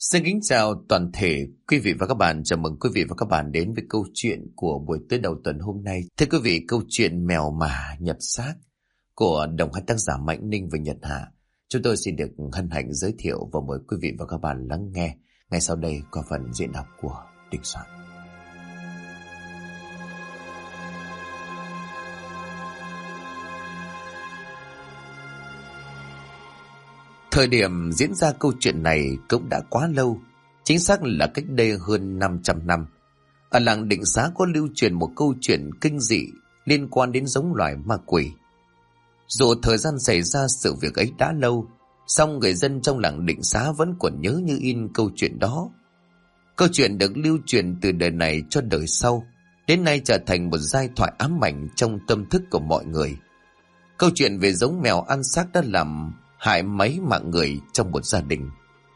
Xin kính chào toàn thể quý vị và các bạn. Chào mừng quý vị và các bạn đến với câu chuyện của buổi tối đầu tuần hôm nay. Thưa quý vị, câu chuyện Mèo Mả Nhập Xác của đồng hai tác giả Mạnh Ninh và Nhật Hà, chúng tôi xin được hân hạnh giới thiệu và mời quý vị và các bạn lắng nghe ngay sau đây qua phần diễn đọc của Đình Soạn. Thời điểm diễn ra câu chuyện này cũng đã quá lâu, chính xác là cách đây hơn 500 năm. Ở làng Định Xá có lưu truyền một câu chuyện kinh dị liên quan đến giống loài ma quỷ. Dù thời gian xảy ra sự việc ấy đã lâu, song người dân trong làng Định Xá vẫn còn nhớ như in câu chuyện đó. Câu chuyện được lưu truyền từ đời này cho đời sau, đến nay trở thành một giai thoại ám ảnh trong tâm thức của mọi người. Câu chuyện về giống mèo ăn xác đã làm hại mấy mạng người trong một gia đình.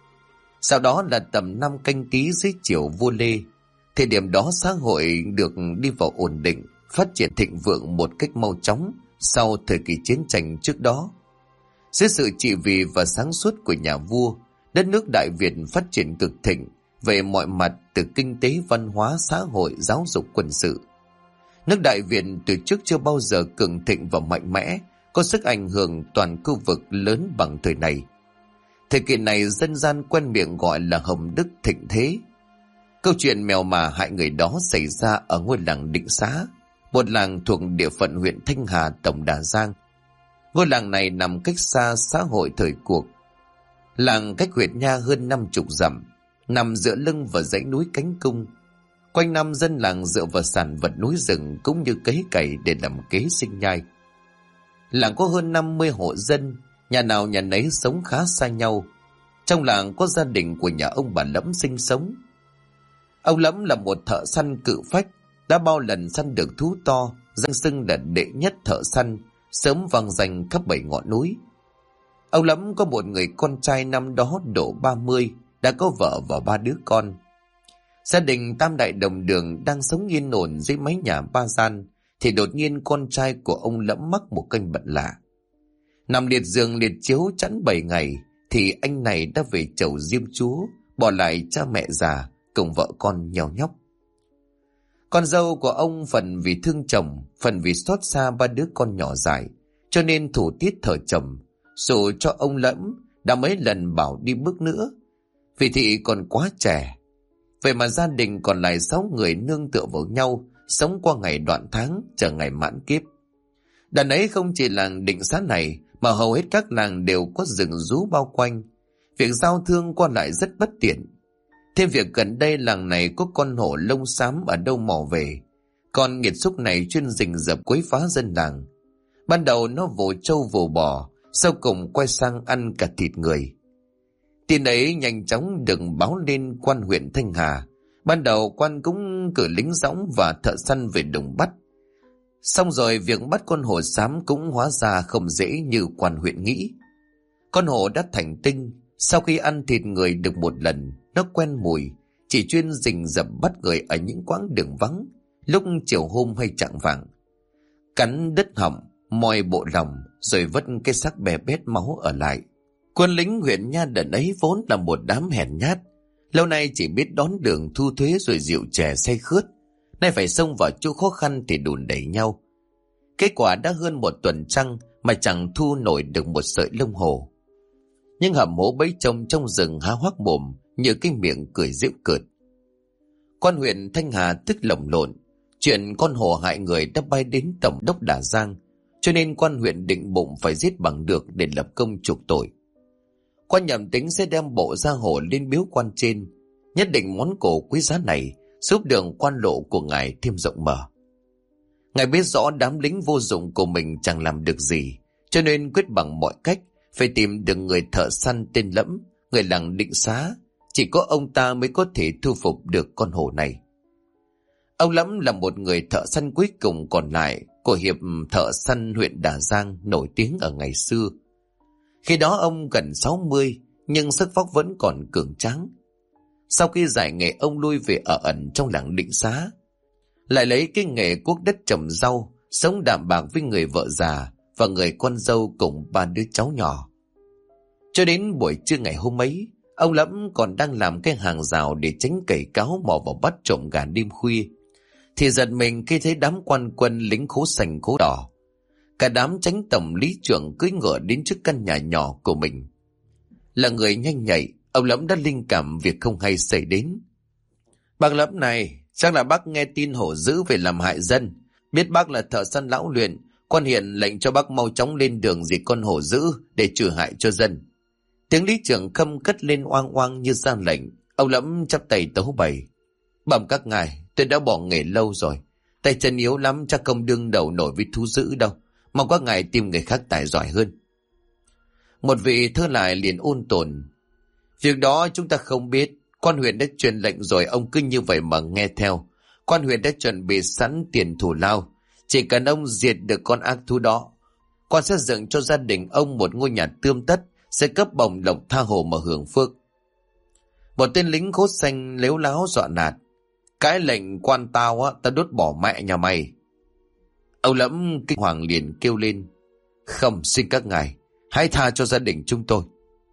Sau đó là tầm năm Canh Tý dưới triều vua Lê. Thời điểm đó xã hội được đi vào ổn định, phát triển thịnh vượng một cách mau chóng sau thời kỳ chiến tranh trước đó. Dưới sự trị vì và sáng suốt của nhà vua, đất nước Đại Việt phát triển cực thịnh về mọi mặt, từ kinh tế, văn hóa, xã hội, giáo dục, quân sự. Nước Đại Việt từ trước chưa bao giờ cường thịnh và mạnh mẽ, có sức ảnh hưởng toàn khu vực lớn bằng thời này. Thời kỳ này dân gian quen miệng gọi là Hồng Đức thịnh thế. Câu chuyện mèo mả hại người đó xảy ra ở ngôi làng Định Xá, một làng thuộc địa phận huyện Thanh Hà, tổng Đà Giang. Ngôi làng này nằm cách xa xã hội thời cuộc. Làng cách huyện Nha hơn 50 dặm, nằm dựa lưng vào dãy núi Cánh Cung. Quanh năm dân làng dựa vào sản vật núi rừng cũng như cấy cày để làm kế sinh nhai. Làng có hơn 50 hộ dân, nhà nào nhà nấy sống khá xa nhau. Trong làng có gia đình của nhà ông bà Lẫm sinh sống. Ông Lẫm là một thợ săn cự phách, đã bao lần săn được thú to, danh xưng là đệ nhất thợ săn, sớm vang danh khắp 7 ngọn núi. Ông Lẫm có một người con trai năm đó độ 30, đã có vợ và 3 đứa con. Gia đình tam đại đồng đường đang sống yên ổn dưới mái nhà 3 gian, thì đột nhiên con trai của ông Lẫm mắc một căn bệnh lạ. Nằm liệt giường liệt chiếu chẵn 7 ngày thì anh này đã về chầu Diêm Chúa, bỏ lại cha mẹ già cùng vợ con nheo nhóc. Con dâu của ông phần vì thương chồng, phần vì xót xa 3 đứa con nhỏ dại, cho nên thủ tiết thờ chồng, dù cho ông Lẫm đã mấy lần bảo đi bước nữa, vì thị còn quá trẻ. Vậy mà gia đình còn lại 6 người nương tựa vào nhau, sống qua ngày đoạn tháng, chờ ngày mãn kiếp. Đàn ấy không chỉ làng Định Xá này, mà hầu hết các làng đều có rừng rú bao quanh. Việc giao thương qua lại rất bất tiện. Thêm việc gần đây làng này có con hổ lông xám ở đâu mò về. Con nghiệt xúc này chuyên rình rập quấy phá dân làng. Ban đầu nó vồ trâu vồ bò, sau cùng quay sang ăn cả thịt người. Tin ấy nhanh chóng được báo lên quan huyện Thanh Hà. Ban đầu quan cũng cử lính dõng và thợ săn về đồn bắt. Xong rồi việc bắt con hổ xám cũng hóa ra không dễ như quan huyện nghĩ. Con hổ đã thành tinh, sau khi ăn thịt người được một lần, nó quen mùi, chỉ chuyên rình rập bắt người ở những quãng đường vắng, lúc chiều hôm hay chạng vạng. Cắn đứt họng, moi bộ lòng, rồi vứt cái xác bè bét máu ở lại. Quân lính huyện Nha đợt ấy vốn là một đám hèn nhát, lâu nay chỉ biết đón đường thu thuế rồi rượu chè say khướt, nay phải xông vào chỗ khó khăn thì đùn đẩy nhau. Kết quả đã hơn một tuần trăng mà chẳng thu nổi được một sợi lông hổ. Nhưng hầm hố bấy trông trong rừng há hoác mồm như cái miệng cười giễu cợt. Quan huyện Thanh Hà tức lồng lộn, chuyện con hổ hại người đã bay đến tổng đốc Đà Giang, cho nên quan huyện định bụng phải giết bằng được để lập công chuộc tội. Quan nhầm tính sẽ đem bộ da hổ lên biếu quan trên, nhất định món cổ quý giá này giúp đường quan lộ của ngài thêm rộng mở. Ngài biết rõ đám lính vô dụng của mình chẳng làm được gì, cho nên quyết bằng mọi cách phải tìm được người thợ săn tên Lẫm, người làng Định Xá. Chỉ có ông ta mới có thể thu phục được con hổ này. Ông Lẫm là một người thợ săn cuối cùng còn lại của hiệp thợ săn huyện Đà Giang nổi tiếng ở ngày xưa. Khi đó ông gần 60, nhưng sức vóc vẫn còn cường tráng. Sau khi giải nghệ, ông lui về ở ẩn trong làng Định Xá, lại lấy cái nghề cuốc đất trồng rau, sống đạm bạc với người vợ già và người con dâu cùng 3 đứa cháu nhỏ. Cho đến buổi trưa ngày hôm ấy, Ông Lẫm còn đang làm cái hàng rào để tránh cầy cáo mò vào bắt trộm gà đêm khuya, thì giật mình khi thấy đám quan quân lính khố xanh khố đỏ. Cả đám chánh tổng lý trưởng cưỡi ngựa đến trước căn nhà nhỏ của mình. Là người nhanh nhạy, ông Lẫm đã linh cảm việc không hay xảy đến. Bác Lẫm này, chắc là bác nghe tin hổ dữ về làm hại dân. Biết bác là thợ săn lão luyện, quan hiện lệnh cho bác mau chóng lên đường diệt con hổ dữ để trừ hại cho dân. Tiếng lý trưởng Khâm cất lên oang oang như ra lệnh. Ông Lẫm chắp tay tấu bày. Bẩm các ngài, tôi đã bỏ nghề lâu rồi. Tay chân yếu lắm, chắc không đương đầu nổi với thú dữ đâu. Mong các ngài tìm người khác tài giỏi hơn. Một vị thơ lại liền ôn tồn. Việc đó chúng ta không biết. Quan huyện đã truyền lệnh rồi, ông cứ như vậy mà nghe theo. Quan huyện đã chuẩn bị sẵn tiền thù lao. Chỉ cần ông diệt được con ác thú đó, quan sẽ dựng cho gia đình ông một ngôi nhà tươm tất, sẽ cấp bổng lộc tha hồ mà hưởng phước. Một tên lính khố xanh lếu láo dọa nạt. Cái lệnh quan tao á, tao đốt bỏ mẹ nhà mày. Ông Lẫm kinh hoàng liền kêu lên. Không, xin các ngài, hãy tha cho gia đình chúng tôi.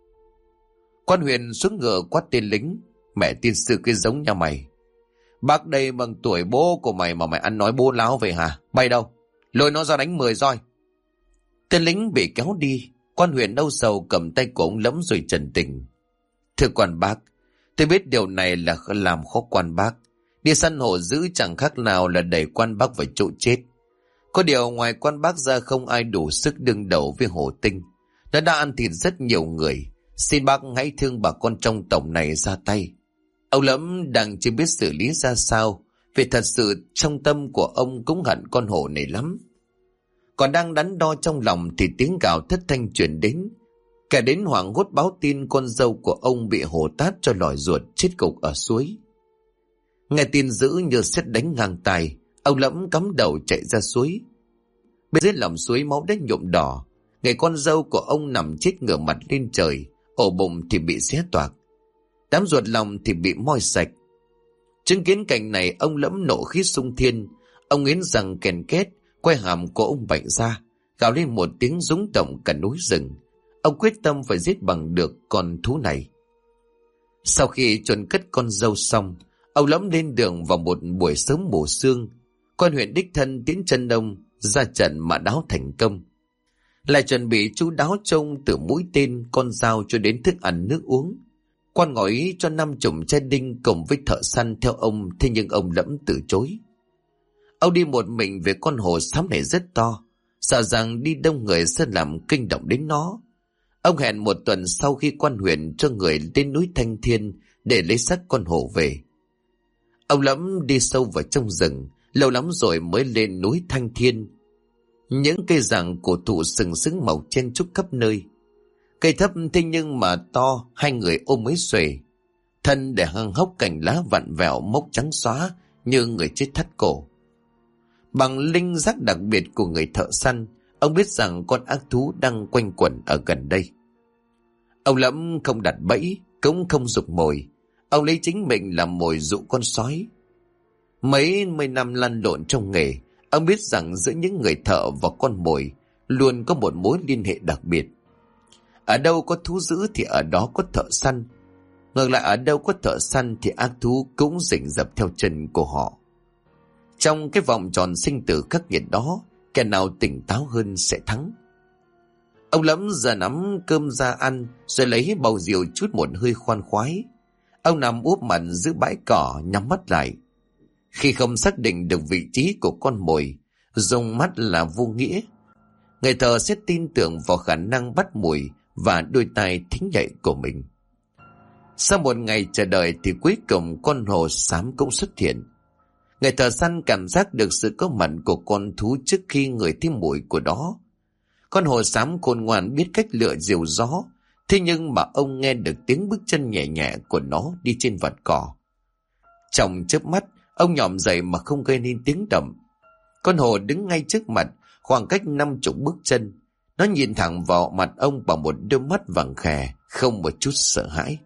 Quan huyện xuống ngựa quát tên lính. Mẹ tiên sư cái giống nhà mày. Bác đây bằng tuổi bố của mày mà mày ăn nói bố láo về hả? Bay đâu? Lôi nó ra đánh 10 roi. Tên lính bị kéo đi. Quan huyện âu sầu cầm tay của ông Lẫm rồi trần tình. Thưa quan bác, tôi biết điều này là làm khó quan bác. Đi săn hổ dữ chẳng khác nào là đẩy quan bác vào chỗ chết. Có điều ngoài quan bác ra không ai đủ sức đương đầu với hổ tinh. Nó đã ăn thịt rất nhiều người. Xin bác hãy thương bà con trong tổng này ra tay. Ông Lẫm đang chưa biết xử lý ra sao, vì thật sự trong tâm của ông cũng hận con hổ này lắm. Còn đang đắn đo trong lòng thì tiếng gào thất thanh truyền đến. Kẻ đến hoảng hốt báo tin con dâu của ông bị hổ tát cho lòi ruột chết gục ở suối. Nghe tin dữ như sét đánh ngang tai, ông Lẫm cắm đầu chạy ra suối. Bên dưới lòng suối máu đã nhuộm đỏ. Người con dâu của ông nằm chết ngửa mặt lên trời, ổ bụng thì bị xé toạc, đám ruột lòng thì bị moi sạch. Chứng kiến cảnh này, ông Lẫm nộ khí xung thiên. Ông nghiến răng kèn két, quay hàm của ông Bạnh ra, gào lên một tiếng rúng động cả núi rừng. Ông quyết tâm phải giết bằng được con thú này. Sau khi chôn cất con dâu xong, ông Lẫm lên đường vào một buổi sớm mùa sương. Quan huyện đích thân tiến chân ông ra trận mã đáo thành công. Lại chuẩn bị chu đáo trông từ mũi tên, con dao cho đến thức ăn nước uống. Quan ngỏ ý cho 50 trai đinh cùng với thợ săn theo ông, thế nhưng ông Lẫm từ chối. Ông đi một mình về con hổ xám này rất to, sợ rằng đi đông người sẽ làm kinh động đến nó. Ông hẹn một tuần sau khi quan huyện cho người đến núi Thanh Thiên để lấy xác con hổ về. Ông Lẫm đi sâu vào trong rừng, lâu lắm rồi mới lên núi Thanh Thiên. Những cây giảng cổ thụ sừng sững màu chen trúc khắp nơi. Cây thấp thế nhưng mà to, hai người ôm mấy xuề. Thân để hăng hốc cành lá vặn vẹo mốc trắng xóa như người chết thắt cổ. Bằng linh giác đặc biệt của người thợ săn, ông biết rằng con ác thú đang quanh quẩn ở gần đây. Ông Lẫm không đặt bẫy, cũng không giục mồi. Ông lấy chính mình làm mồi dụ con sói. Mấy mươi năm lăn lộn trong nghề, ông biết rằng giữa những người thợ và con mồi luôn có một mối liên hệ đặc biệt. Ở đâu có thú dữ thì ở đó có thợ săn. Ngược lại, ở đâu có thợ săn thì ác thú cũng rình rập theo chân của họ. Trong cái vòng tròn sinh tử khắc nghiệt đó, kẻ nào tỉnh táo hơn sẽ thắng. Ông Lẫm giờ nắm cơm ra ăn, rồi lấy bầu rượu chút một hơi khoan khoái. Ông nằm úp mặt giữa bãi cỏ, nhắm mắt lại. Khi không xác định được vị trí của con mồi, dùng mắt là vô nghĩa. Người thợ sẽ tin tưởng vào khả năng bắt mồi và đôi tai thính nhạy của mình. Sau một ngày chờ đợi thì cuối cùng con hổ xám cũng xuất hiện. Người thợ săn cảm giác được sự có mặt của con thú trước khi người thấy mùi của nó. Con hổ xám khôn ngoan biết cách lựa diều gió, thế nhưng mà ông nghe được tiếng bước chân nhẹ nhẹ của nó đi trên vạt cỏ. Trong chớp mắt, ông nhòm dậy mà không gây nên tiếng động. Con hổ đứng ngay trước mặt, khoảng cách 50 bước chân. Nó nhìn thẳng vào mặt ông bằng một đôi mắt vàng khè, không một chút sợ hãi.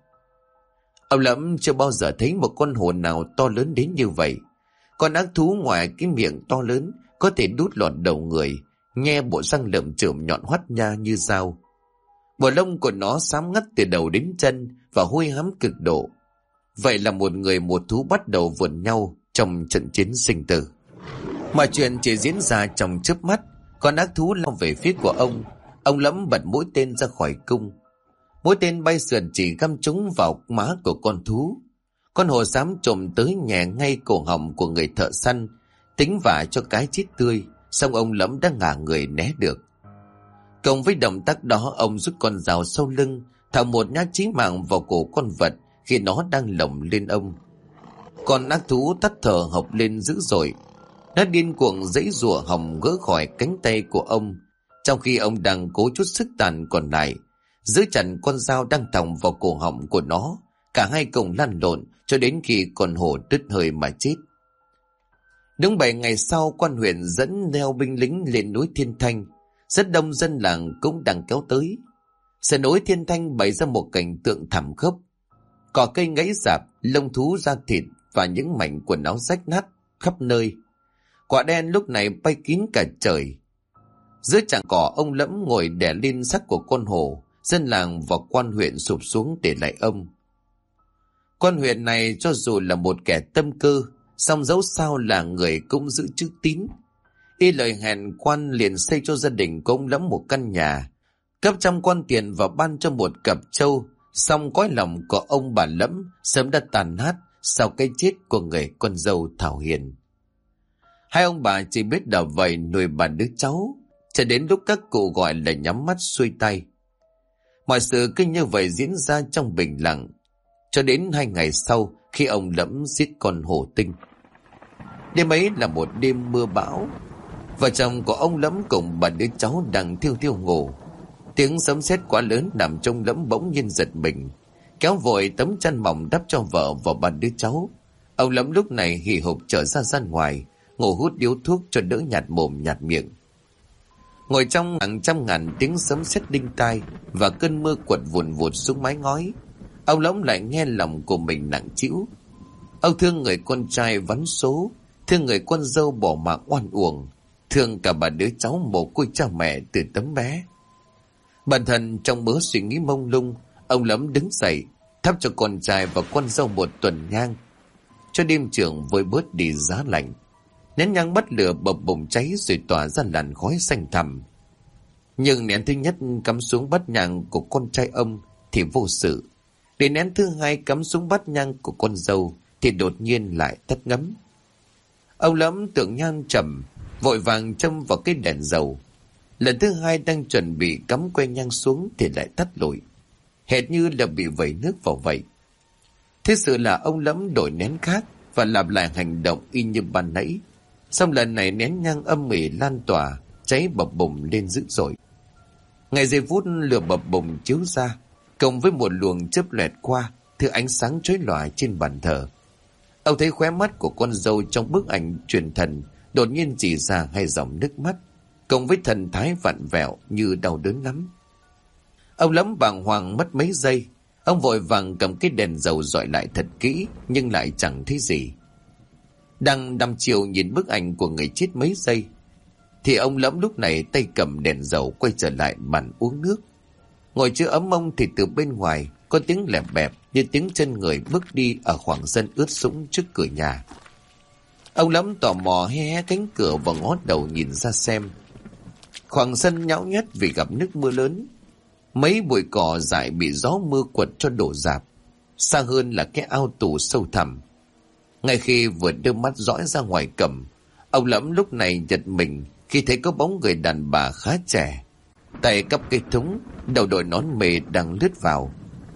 Ông Lẫm chưa bao giờ thấy một con hổ nào to lớn đến như vậy. Con ác thú ngoài cái miệng to lớn có thể đút lọt đầu người, nhe bộ răng lởm chởm nhọn hoắt nha như dao. Bộ lông của nó xám ngắt từ đầu đến chân và hôi hám cực độ. Vậy là một người một thú bắt đầu vượn nhau trong trận chiến sinh tử. Mọi chuyện chỉ diễn ra trong chớp mắt. Con ác thú lao về phía của ông. Ông Lẫm bật mũi tên ra khỏi cung. Mũi tên bay sườn chỉ găm trúng vào má của con thú. Con hổ xám trồm tới nhẹ ngay cổ họng của người thợ săn, tính vả cho cái chết tươi. Xong ông Lẫm đã ngả người né được. Cộng với động tác đó, ông rút con dao sau lưng, thả một nhát chí mạng vào cổ con vật khi nó đang lồng lên ông. Con ác thú tắt thở hộc lên dữ dội. Nó điên cuồng giãy giụa hòng gỡ khỏi cánh tay của ông, trong khi ông đang cố chút sức tàn còn lại giữ chặt con dao đang thòng vào cổ họng của nó. Cả hai cùng lăn lộn cho đến khi con hổ đứt hơi mà chết. Đúng 7 ngày sau, quan huyện dẫn theo binh lính lên núi Thiên Thanh. Rất đông dân làng cũng đang kéo tới. Sườn núi Thiên Thanh bày ra một cảnh tượng thảm khốc. Cỏ cây gãy rạp, lông thú da thịt và những mảnh quần áo rách nát khắp nơi. Quả đen lúc này bay kín cả trời. Dưới chảng cỏ, ông Lẫm ngồi đè lên xác của con hổ. Dân làng và quan huyện sụp xuống để lạy ông. Quan huyện này cho dù là một kẻ tâm cơ, song dẫu sao là người cũng giữ chữ tín. Y lời hẹn quan liền xây cho gia đình của ông Lẫm một căn nhà, cấp trăm quan tiền và ban cho một cặp trâu. Song cõi lòng của ông bà Lẫm sớm đã tàn nát sau cái chết của người con dâu Thảo Hiền. Hai ông bà chỉ biết đào vầy nuôi bà đứa cháu, cho đến lúc các cụ gọi là nhắm mắt xuôi tay. Mọi sự cứ như vậy diễn ra trong bình lặng, cho đến 2 ngày sau khi ông Lẫm giết con hổ tinh. Đêm ấy là một đêm mưa bão. Vợ chồng của ông Lẫm cùng bà đứa cháu đang thiêu thiêu ngủ. Tiếng sấm sét quá lớn làm trông Lẫm bỗng nhiên giật mình, kéo vội tấm chăn mỏng đắp cho vợ và bà đứa cháu. Ông Lẫm lúc này hì hục trở ra ngoài, ngủ hút điếu thuốc cho đỡ nhạt mồm nhạt miệng. Ngồi trong hàng trăm ngàn tiếng sấm sét đinh tai và cơn mưa quật vùn vụt xuống mái ngói, ông Lẫm lại nghe lòng của mình nặng trĩu. Ông thương người con trai vắn số, thương người con dâu bỏ mạng oan uổng, thương cả bà đứa cháu mồ côi cha mẹ từ tấm bé. Bản thân trong mớ suy nghĩ mông lung, ông Lẫm đứng dậy, thắp cho con trai và con dâu một tuần nhang, cho đêm trường vơi bớt đi giá lạnh. Nén nhang bắt lửa bập bùng cháy rồi tỏa ra làn khói xanh thẳm. Nhưng nén thứ nhất cắm xuống bát nhang của con trai ông thì vô sự, để nén thứ hai cắm xuống bát nhang của con dâu thì đột nhiên lại tắt ngấm. Ông Lẫm tưởng nhang trầm, vội vàng châm vào cái đèn dầu. Lần thứ hai đang chuẩn bị cắm que nhang xuống thì lại tắt lụi, hệt như là bị vẩy nước vào vậy. Thế sự là ông Lẫm đổi nén khác và làm lại hành động y như ban nãy. Xong lần này nén nhang âm ỉ lan tỏa, cháy bập bùng lên dữ dội. Ngày giây phút lửa bập bùng chiếu ra, cộng với một luồng chớp lẹt qua, thứ ánh sáng chói lòa trên bàn thờ. Ông thấy khóe mắt của con dâu trong bức ảnh truyền thần đột nhiên rỉ ra hai dòng nước mắt, cộng với thần thái vặn vẹo như đau đớn lắm. Ông Lẫm bàng hoàng mất mấy giây. Ông vội vàng cầm cái đèn dầu dọi lại thật kỹ, nhưng lại chẳng thấy gì. Đang đăm chiều nhìn bức ảnh của người chết mấy giây, thì ông Lẫm lúc này tay cầm đèn dầu quay trở lại bàn uống nước. Ngồi chưa ấm mông thì từ bên ngoài có tiếng lẹp bẹp như tiếng chân người bước đi ở khoảng sân ướt sũng trước cửa nhà. Ông Lẫm tò mò hé hé cánh cửa và ngó đầu nhìn ra xem. Khoảng sân nhão nhét vì gặp nước mưa lớn. Mấy bụi cỏ dại bị gió mưa quật cho đổ rạp. Xa hơn là cái ao tù sâu thẳm. Ngay khi vừa đưa mắt dõi ra ngoài cổng, ông Lẫm lúc này giật mình khi thấy có bóng người đàn bà khá trẻ, tay cắp cây thúng, đầu đội nón mề đang lướt vào.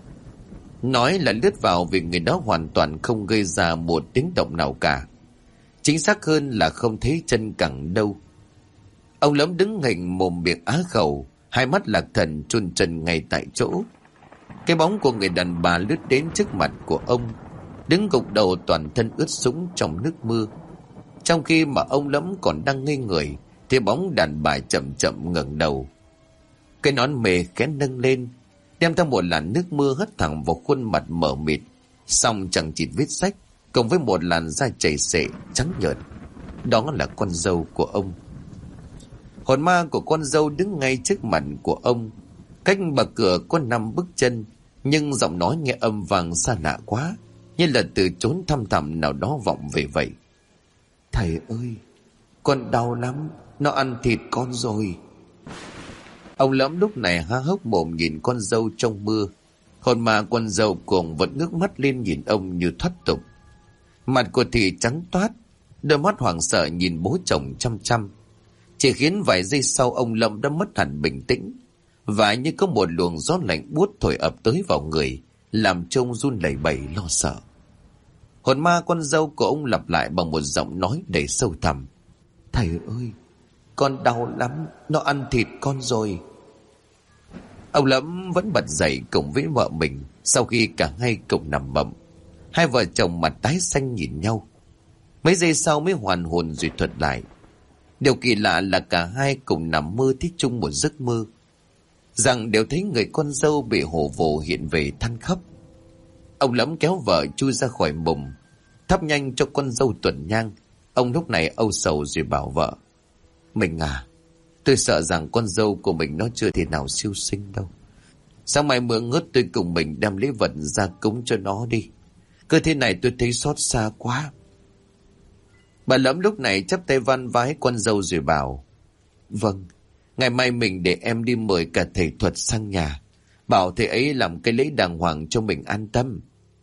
Nói là lướt vào vì người đó hoàn toàn không gây ra một tiếng động nào cả. Chính xác hơn là không thấy chân cẳng đâu. Ông Lẫm đứng hình mồm miệng á khẩu, hai mắt lạc thần chôn chân ngay tại chỗ. Cái bóng của người đàn bà lướt đến trước mặt của ông, đứng gục đầu toàn thân ướt sũng trong nước mưa. Trong khi mà ông Lẫm còn đang ngây người thì bóng đàn bà chậm chậm ngẩng đầu. Cái nón mề khẽ nâng lên, đem theo một làn nước mưa hất thẳng vào khuôn mặt mờ mịt, song chẳng chịt vết rách, cộng với một làn da chảy xệ trắng nhợt. Đó là con dâu của ông. Hồn ma của con dâu đứng ngay trước mặt của ông. Cách bậc cửa có 5 bước chân, nhưng giọng nói nghe âm vang xa lạ quá, như là từ chốn thăm thẳm nào đó vọng về vậy. Thầy ơi, con đau lắm, nó ăn thịt con rồi. Ông Lẫm lúc này há hốc mồm nhìn con dâu trong mưa. Hồn ma con dâu cuồng vẫn ngước mắt lên nhìn ông như thoát tục. Mặt của Thị trắng toát, đôi mắt hoảng sợ nhìn bố chồng chăm chăm. Chỉ khiến vài giây sau ông Lẫm đã mất hẳn bình tĩnh, và như có một luồng gió lạnh buốt thổi ập tới vào người, làm trông run lẩy bẩy lo sợ. Hồn ma con dâu của ông lặp lại bằng một giọng nói đầy sâu thẳm. Thầy ơi, con đau lắm, nó ăn thịt con rồi. Ông Lẫm vẫn bật dậy cùng với vợ mình. Sau khi cả hai cùng nằm bậm, hai vợ chồng mặt tái xanh nhìn nhau. Mấy giây sau mới hoàn hồn rồi thuật lại. Điều kỳ lạ là cả hai cùng nằm mơ thấy chung một giấc mơ, rằng đều thấy người con dâu bị hổ vồ hiện về than khóc. Ông Lẫm kéo vợ chui ra khỏi mùng, thắp nhanh cho con dâu tuần nhang. Ông lúc này âu sầu rồi bảo vợ: Mình à, tôi sợ rằng con dâu của mình nó chưa thể nào siêu sinh đâu. Sáng mai mưa ngớt tôi cùng mình đem lễ vật ra cúng cho nó đi. Cứ thế này tôi thấy xót xa quá. Bà Lẫm lúc này chắp tay van vái con dâu rồi bảo: Vâng, ngày mai mình để em đi mời cả thầy thuật sang nhà, bảo thầy ấy làm cái lễ đàng hoàng cho mình an tâm.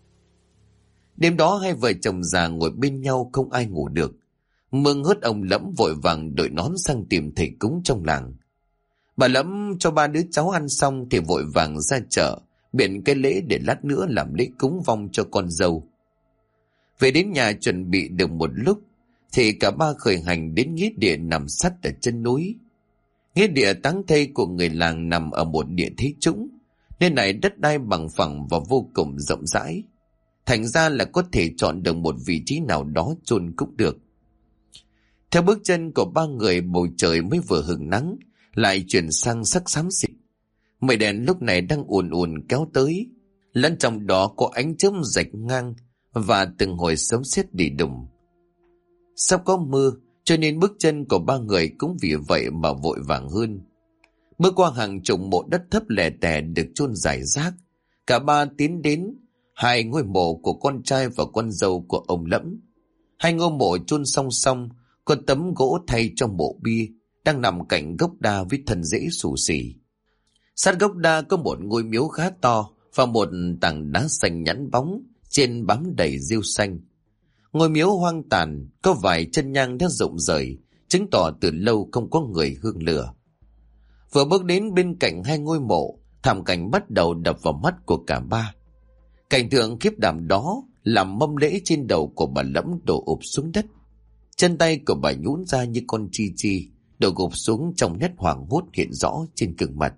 Đêm đó hai vợ chồng già ngồi bên nhau không ai ngủ được. Mưa ngớt, ông Lẫm vội vàng đội nón sang tìm thầy cúng trong làng. Bà Lẫm cho ba đứa cháu ăn xong thì vội vàng ra chợ biện cái lễ để lát nữa làm lễ cúng vong cho con dâu. Về đến nhà chuẩn bị được một lúc thì cả ba khởi hành đến nghĩa địa nằm sát ở chân núi. Nghĩa địa táng thây của người làng nằm ở một địa thế trũng, nên này đất đai bằng phẳng và vô cùng rộng rãi. Thành ra là có thể chọn được một vị trí nào đó chôn cũng được. Theo bước chân của ba người, bầu trời mới vừa hửng nắng lại chuyển sang sắc xám xịt. Mây đèn lúc này đang ùn ùn kéo tới, lẫn trong đó có ánh chớp rạch ngang và từng hồi sấm sét đi đùng. Sắp có mưa, cho nên bước chân của ba người cũng vì vậy mà vội vàng hơn. Bước qua hàng chục mộ đất thấp lẻ tẻ được chôn rải rác, cả ba tiến đến hai ngôi mộ của con trai và con dâu của ông Lẫm. Hai ngôi mộ chôn song song, có tấm gỗ thay trong mộ bia đang nằm cạnh gốc đa với thân rễ xù xì. Sát gốc đa có một ngôi miếu khá to và một tảng đá xanh nhẵn bóng, trên bám đầy rêu xanh. Ngôi miếu hoang tàn, có vài chân nhang đã rụng rời, chứng tỏ từ lâu không có người hương lửa. Vừa bước đến bên cạnh hai ngôi mộ, thảm cảnh bắt đầu đập vào mắt của cả ba. Cảnh tượng khiếp đảm đó làm mâm lễ trên đầu của bà Lẫm đổ ụp xuống đất. Chân tay của bà nhũn ra như con chi chi, đổ gục xuống trong nét hoảng hốt hiện rõ trên gương mặt.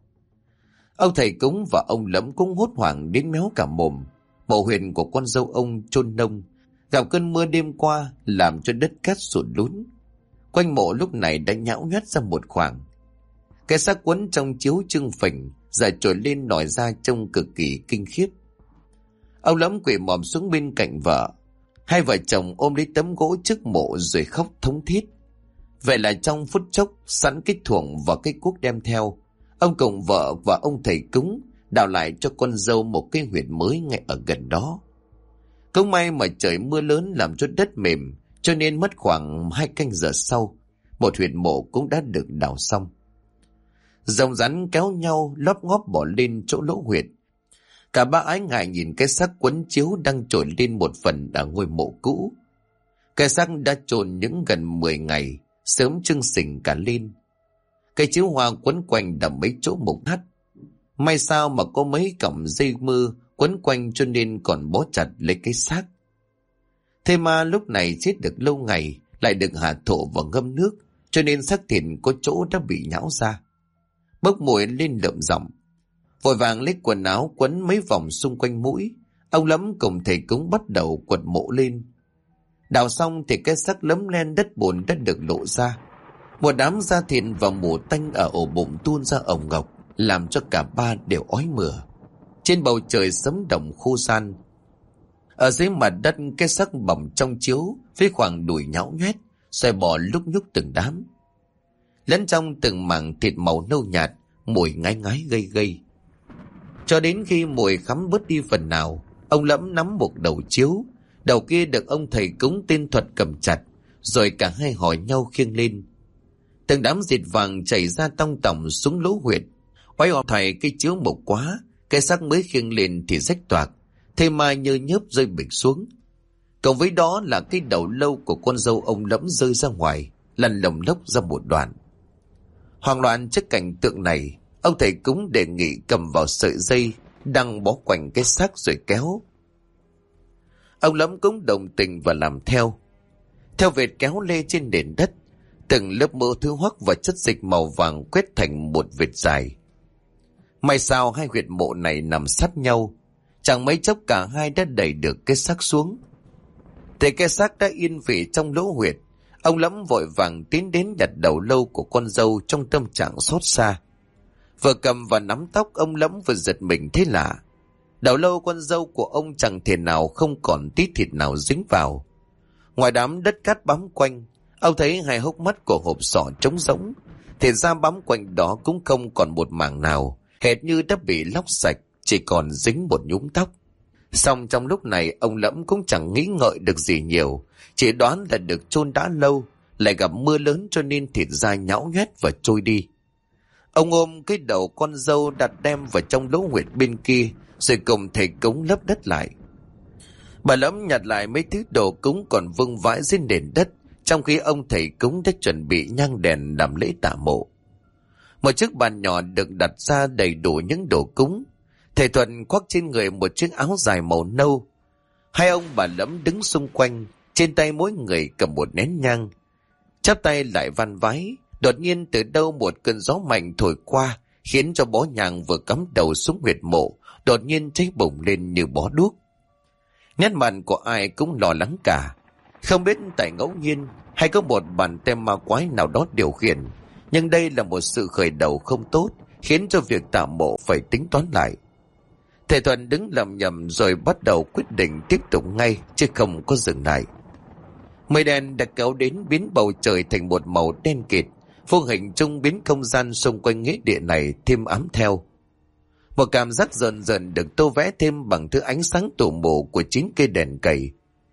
Ông thầy cúng và ông Lẫm cũng hốt hoảng đến méo cả mồm. Mộ huyền của con dâu ông chôn nông, gặp cơn mưa đêm qua làm cho đất cát sụt lún. Quanh mộ lúc này đã nhão nhoắt ra một khoảng. Cái xác quấn trong chiếu trưng phình giờ trồi lên nổi ra trông cực kỳ kinh khiếp. Ông Lẫm quỳ mọm xuống bên cạnh vợ. Hai vợ chồng ôm lấy tấm gỗ trước mộ rồi khóc thống thiết. Vậy là trong phút chốc, sẵn cái thuồng và cái cuốc đem theo, ông cùng vợ và ông thầy cúng đào lại cho con dâu một cái huyệt mới ngay ở gần đó. Cũng may mà trời mưa lớn làm cho đất mềm, cho nên mất khoảng 2 canh giờ sau, một huyệt mộ cũng đã được đào xong. Dòng rắn kéo nhau lóp ngóp bỏ lên chỗ lỗ huyệt. Cả ba ái ngại nhìn cái xác quấn chiếu đang trồi lên một phần ở ngôi mộ cũ. Cái xác đã chôn những gần 10 ngày, sớm trưng sình cả lên. Cây chiếu hoa quấn quanh đầm mấy chỗ mục nát. May sao mà có mấy cọng dây mưa quấn quanh cho nên còn bó chặt lấy cái xác. Thế mà lúc này chết được lâu ngày, lại được hạ thổ và ngâm nước, cho nên xác thịt có chỗ đã bị nhão ra, bốc mùi lên lợm giọng. Vội vàng lấy quần áo quấn mấy vòng xung quanh mũi, ông Lẫm cùng thầy cúng bắt đầu quật mộ lên. Đào xong thì cái xác lấm len đất bùn đã được lộ ra. Một đám da thịt và mù tanh ở ổ bụng tuôn ra ồng ngọc, làm cho cả ba đều ói mửa. Trên bầu trời sấm động khô san. Ở dưới mặt đất cái xác bỏng trong chiếu với khoảng đùi nhão nhoét, xoay bò lúc nhúc từng đám. Lẫn trong từng mảng thịt màu nâu nhạt, mùi ngái ngái gây gây. Cho đến khi mùi khắm bớt đi phần nào, ông Lẫm nắm một đầu chiếu, đầu kia được ông thầy cúng tên Thuật cầm chặt, rồi cả hai hỏi nhau khiêng lên. Từng đám dịt vàng chảy ra tong tỏng xuống lỗ huyệt. Oái thầy cái chiếu mộc quá, cái xác mới khiêng lên thì rách toạc, thế mà nhơ nhớp rơi bịch xuống. Cộng với đó là cái đầu lâu của con dâu ông Lẫm rơi ra ngoài, lăn lồng lốc ra một đoạn. Hoang loạn trước cảnh tượng này, ông thầy cúng đề nghị cầm vào sợi dây đang bó quanh cái xác rồi kéo. Ông Lẫm cũng đồng tình và làm theo. Theo vệt kéo lê trên nền đất, từng lớp mỡ thứ hoắc và chất dịch màu vàng quét thành một vệt dài. May sao hai huyệt mộ này nằm sát nhau, chẳng mấy chốc cả hai đã đẩy được cái xác xuống. Thì cái xác đã yên vị trong lỗ huyệt, ông Lẫm vội vàng tiến đến đặt đầu lâu của con dâu trong tâm trạng xót xa. Vừa cầm và nắm tóc, ông Lẫm vừa giật mình thấy lạ. Đầu lâu con dâu của ông chẳng thể nào không còn tí thịt nào dính vào. Ngoài đám đất cát bám quanh, ông thấy hai hốc mắt của hộp sọ trống rỗng, thì da bám quanh đó cũng không còn một mảng nào, hệt như đã bị lóc sạch, chỉ còn dính một nhúm tóc. Song trong lúc này ông Lẫm cũng chẳng nghĩ ngợi được gì nhiều, chỉ đoán là được chôn đã lâu, lại gặp mưa lớn cho nên thịt da nhão nhoét và trôi đi. Ông ôm cái đầu con dâu đặt đem vào trong lỗ huyệt bên kia, rồi cùng thầy cúng lấp đất lại. Bà Lẫm nhặt lại mấy thứ đồ cúng còn vương vãi dưới nền đất, trong khi ông thầy cúng đã chuẩn bị nhang đèn làm lễ tạ mộ. Một chiếc bàn nhỏ được đặt ra đầy đủ những đồ cúng. Thầy Thuận khoác trên người một chiếc áo dài màu nâu. Hai ông bà Lẫm đứng xung quanh, trên tay mỗi người cầm một nén nhang, chắp tay lại van vái. Đột nhiên từ đâu một cơn gió mạnh thổi qua, khiến cho bó nhang vừa cắm đầu xuống huyệt mộ đột nhiên cháy bùng lên như bó đuốc. Nét mặt của ai cũng lo lắng cả, không biết tại ngẫu nhiên hay có một bàn tem ma quái nào đó điều khiển, nhưng đây là một sự khởi đầu không tốt, khiến cho việc tạ mộ phải tính toán lại. Thầy Thuận đứng lầm nhầm rồi bắt đầu quyết định tiếp tục ngay, chứ không có dừng lại. Mây đen đã kéo đến biến bầu trời thành một màu đen kịt, vô hình chung biến không gian xung quanh nghĩa địa này thêm ám theo. Một cảm giác rờn rợn được tô vẽ thêm bằng thứ ánh sáng tù mù của 9 cây đèn cầy.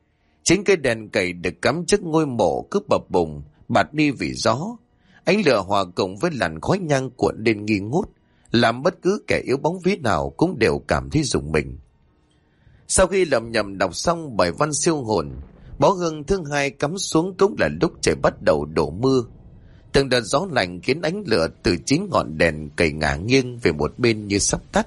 9 cây đèn cầy được cắm trước ngôi mộ cứ bập bùng, bạt đi vì gió. Ánh lửa hòa cùng với làn khói nhang cuộn lên nghi ngút, làm bất cứ kẻ yếu bóng vía nào cũng đều cảm thấy rùng mình. Sau khi lầm nhầm đọc xong bài văn siêu hồn, bó hương thứ hai cắm xuống cũng là lúc trời bắt đầu đổ mưa. Từng đợt gió lạnh khiến ánh lửa từ 9 ngọn đèn cầy ngả nghiêng về một bên như sắp tắt.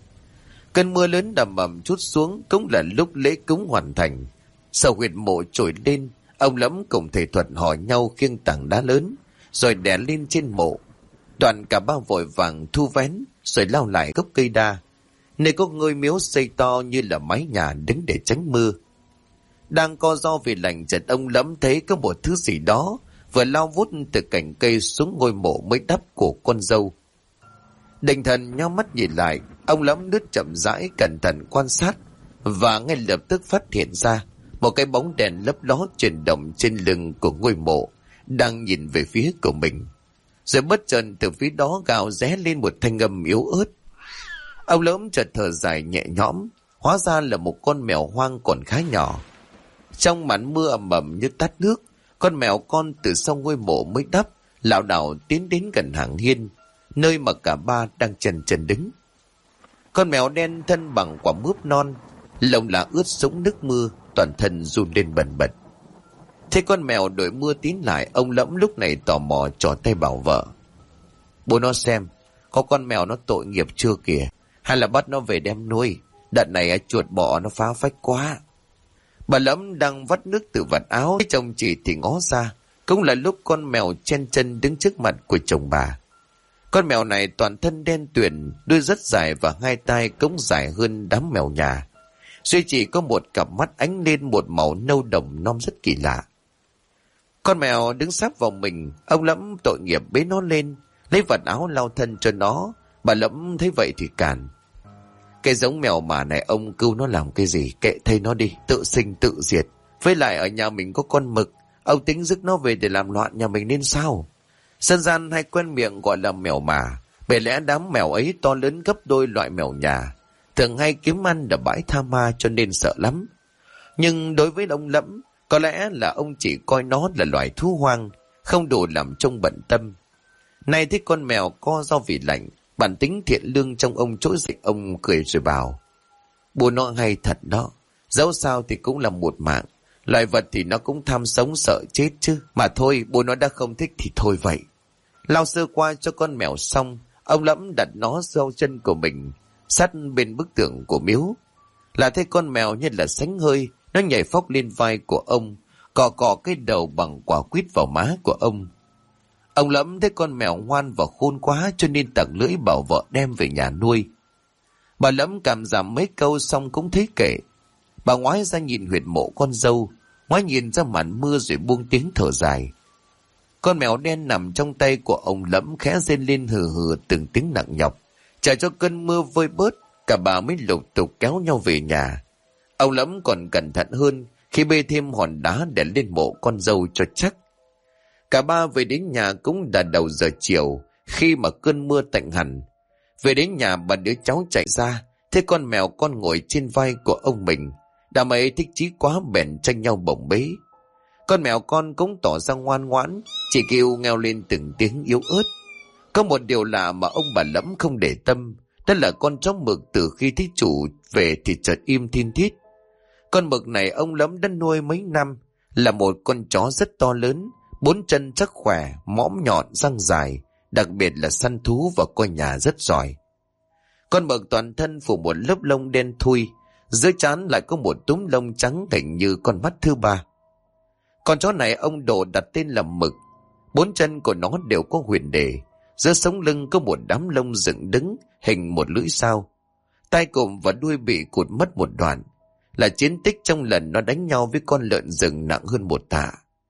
Cơn mưa lớn đầm ầm trút xuống cũng là lúc lễ cúng hoàn thành. Sau huyệt mộ trồi lên, ông Lẫm cùng thầy Thuật hỏi nhau khiêng tảng đá lớn, rồi đè lên trên mộ. Đoàn cả ba vội vàng thu vén, rồi lao lại gốc cây đa, nơi có ngôi miếu xây to như là mái nhà đứng để tránh mưa. Đang co ro vì lạnh, chợt ông Lẫm thấy có một thứ gì đó vừa lao vút từ cành cây xuống ngôi mộ mới đắp của con dâu. Định thần nhắm mắt nhìn lại, ông Lẫm lướt chậm rãi cẩn thận quan sát, và ngay lập tức phát hiện ra một cái bóng đèn lấp ló chuyển động trên lưng của ngôi mộ đang nhìn về phía của mình. Rồi bất chợt từ phía đó gào ré lên một thanh âm yếu ớt. Ông Lẫm chợt thở dài nhẹ nhõm, hóa ra là một con mèo hoang còn khá nhỏ. Trong màn mưa ầm ầm như tát nước, con mèo con từ sau ngôi mộ mới đắp lảo đảo tiến đến gần hàng hiên, nơi mà cả ba đang chần chừ đứng. Con mèo đen thân bằng quả mướp non, lông là ướt sũng nước mưa, toàn thân run lên bần bật. Thế con mèo đội mưa tiến lại, ông Lẫm lúc này tò mò trỏ tay bảo vợ: "Bố nó xem, có con mèo nó tội nghiệp chưa kìa, hay là bắt nó về đem nuôi, đợt này chuột bọ nó phá phách quá." Bà Lẫm đang vắt nước từ vạt áo, chồng chị thì ngó ra, cũng là lúc con mèo chen chân đứng trước mặt của chồng bà. Con mèo này toàn thân đen tuyền, đuôi rất dài và hai tai cũng dài hơn đám mèo nhà. Duy chỉ có một cặp mắt ánh lên một màu nâu đồng non rất kỳ lạ. Con mèo đứng sáp vào mình, ông Lẫm tội nghiệp bế nó lên, lấy vạt áo lau thân cho nó. Bà Lẫm thấy vậy thì cản: "Cái giống mèo mà này ông cứu nó làm cái gì, kệ thay nó đi, tự sinh tự diệt. Với lại ở nhà mình có con mực, ông tính rước nó về để làm loạn nhà mình nên sao?" Dân gian hay quen miệng gọi là mèo mà, Bởi lẽ đám mèo ấy to lớn gấp đôi loại mèo nhà, thường hay kiếm ăn ở bãi tha ma cho nên sợ lắm. Nhưng đối với ông Lẫm, có lẽ là ông chỉ coi nó là loài thú hoang, không đủ làm trông bận tâm. Nay thấy con mèo co do vì lạnh, bản tính thiện lương trong ông trỗi dậy, ông cười rồi bảo: Bố nó hay thật đó, dẫu sao thì cũng là một mạng. Loài vật thì nó cũng tham sống sợ chết chứ. Mà thôi, bố nó đã không thích thì thôi vậy. Lau sơ qua cho con mèo xong, ông Lẫm đặt nó sau chân của mình, sát bên bức tường của miếu. Là thấy con mèo như là sánh hơi, nó nhảy phóc lên vai của ông, cọ cọ cái đầu bằng quả quýt vào má của ông. Ông Lẫm thấy con mèo ngoan và khôn quá cho nên tặc lưỡi bảo vợ đem về nhà nuôi. Bà Lẫm cảm giảm mấy câu xong cũng thấy kệ. Bà ngoái ra nhìn huyệt mộ con dâu, ngoái nhìn ra màn mưa rồi buông tiếng thở dài. Con mèo đen nằm trong tay của ông Lẫm khẽ rên lên hừ hừ từng tiếng nặng nhọc. Chờ cho cơn mưa vơi bớt, cả bà mới lục tục kéo nhau về nhà. Ông Lẫm còn cẩn thận hơn khi bê thêm hòn đá để lên mộ con dâu cho chắc. Cả ba về đến nhà cũng đã đầu giờ chiều, khi mà cơn mưa tạnh hẳn. Về đến nhà, bà đứa cháu chạy ra, thấy con mèo con ngồi trên vai của ông mình. Đám ấy thích chí quá bèn tranh nhau bồng bế. Con mèo con cũng tỏ ra ngoan ngoãn, chỉ kêu nghêu lên từng tiếng yếu ớt. Có một điều lạ mà ông bà Lẫm không để tâm, đó là con chó mực từ khi thấy chủ về thì chợt im thin thít. Con mực này ông Lẫm đã nuôi mấy năm, là một con chó rất to lớn, 4 chân chắc khỏe, mõm nhọn, răng dài, đặc biệt là săn thú và coi nhà rất giỏi. Con mực toàn thân phủ một lớp lông đen thui, dưới trán lại có một túm lông trắng hình như con mắt thứ ba. Con chó này ông Đồ đặt tên là Mực. 4 chân của nó đều có huyền đề, giữa sống lưng có một đám lông dựng đứng hình một lưỡi sao. Tai cụm và đuôi bị cụt mất một đoạn, là chiến tích trong lần nó đánh nhau với con lợn rừng nặng hơn 1 tạ.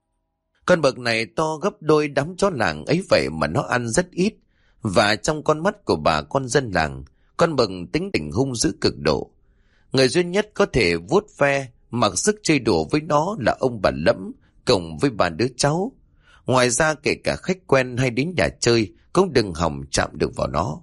Con Mực này to gấp đôi đám chó làng ấy vậy mà nó ăn rất ít, và trong con mắt của bà con dân làng, con Mực tính tình hung dữ cực độ. Người duy nhất có thể vuốt ve, mặc sức chơi đùa với nó là ông bà Lẫm cùng với 3 đứa cháu. Ngoài ra kể cả khách quen hay đến nhà chơi cũng đừng hòng chạm được vào nó.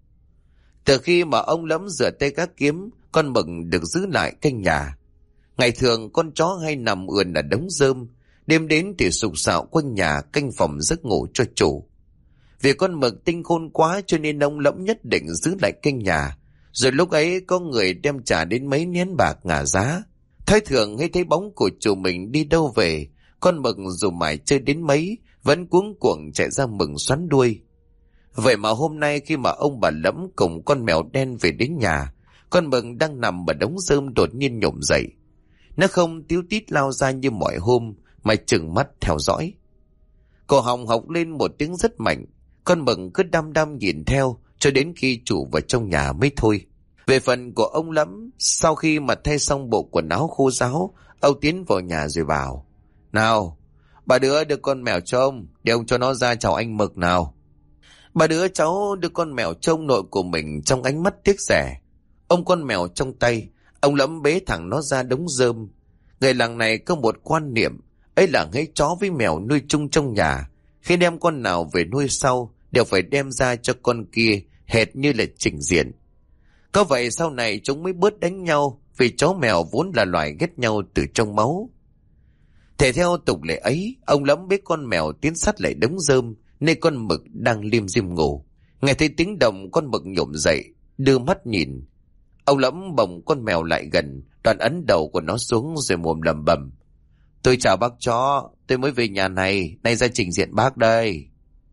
Từ khi mà ông Lẫm rửa tay gác kiếm, con Mực được giữ lại canh nhà. Ngày thường con chó hay nằm ườn ở đống rơm, đêm đến thì sục sạo quanh nhà canh phòng giấc ngủ cho chủ. Vì con Mực tinh khôn quá cho nên ông Lẫm nhất định giữ lại canh nhà. Rồi lúc ấy có người đem trả đến mấy nén bạc ngả giá. Thái thường hay thấy bóng của chủ mình đi đâu về, con Mực dù mải chơi đến mấy vẫn cuống cuồng chạy ra mừng xoắn đuôi. Vậy mà hôm nay khi mà ông bà Lẫm cùng con mèo đen về đến nhà, con Mực đang nằm ở đống rơm đột nhiên nhổm dậy. Nó không tíu tít lao ra như mọi hôm mà trừng mắt theo dõi. Cổ họng hộc lên một tiếng rất mạnh. Con Mực cứ đăm đăm nhìn theo cho đến khi chủ vào trong nhà mới thôi. Về phần của ông Lẫm, sau khi mà thay xong bộ quần áo khô ráo, ông tiến vào nhà rồi bảo: Nào, bà đứa đưa con mèo cho ông, để ông cho nó ra chào anh Mực nào. Bà đứa cháu đưa con mèo cho ông nội của mình trong ánh mắt tiếc rẻ. Ôm con mèo trong tay, ông Lẫm bế thẳng nó ra đống rơm. Người làng này có một quan niệm, ấy là hễ chó với mèo nuôi chung trong nhà, khi đem con nào về nuôi sau đều phải đem ra cho con kia, hệt như là trình diện. Có vậy sau này chúng mới bớt đánh nhau, vì chó mèo vốn là loài ghét nhau từ trong máu. Thể theo tục lệ ấy, ông Lẫm bế con mèo tiến sát lại đống rơm nơi con Mực đang liêm diêm ngủ. Nghe thấy tiếng động, con Mực nhổm dậy, đưa mắt nhìn. Ông Lẫm bồng con mèo lại gần, đoạn ấn đầu của nó xuống rồi mồm lẩm bẩm: Tôi chào bác chó, tôi mới về nhà này, nay ra trình diện bác đây.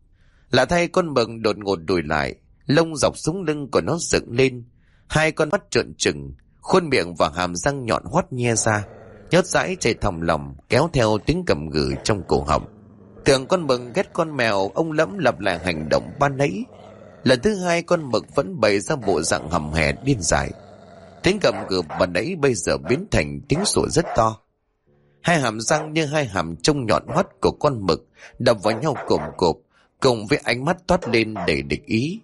Lạ thay, con Mực đột ngột đùi lại, lông dọc xuống lưng của nó dựng lên, 2 con mắt trợn trừng, khuôn miệng và hàm răng nhọn hoắt nhe ra, nhớt dãi chảy thòng lòng kéo theo tiếng gầm gừ trong cổ họng. Tưởng con Mực ghét con mèo, ông Lẫm lặp lại hành động ban nãy. Lần thứ 2 con Mực vẫn bày ra bộ dạng hầm hè điên dại. Tiếng gầm gừ ban nãy bây giờ biến thành tiếng sủa rất to. 2 hàm răng như 2 hàm trông nhọn hoắt của con Mực đập vào nhau cộm cộp, cùng với ánh mắt toát lên đầy địch ý.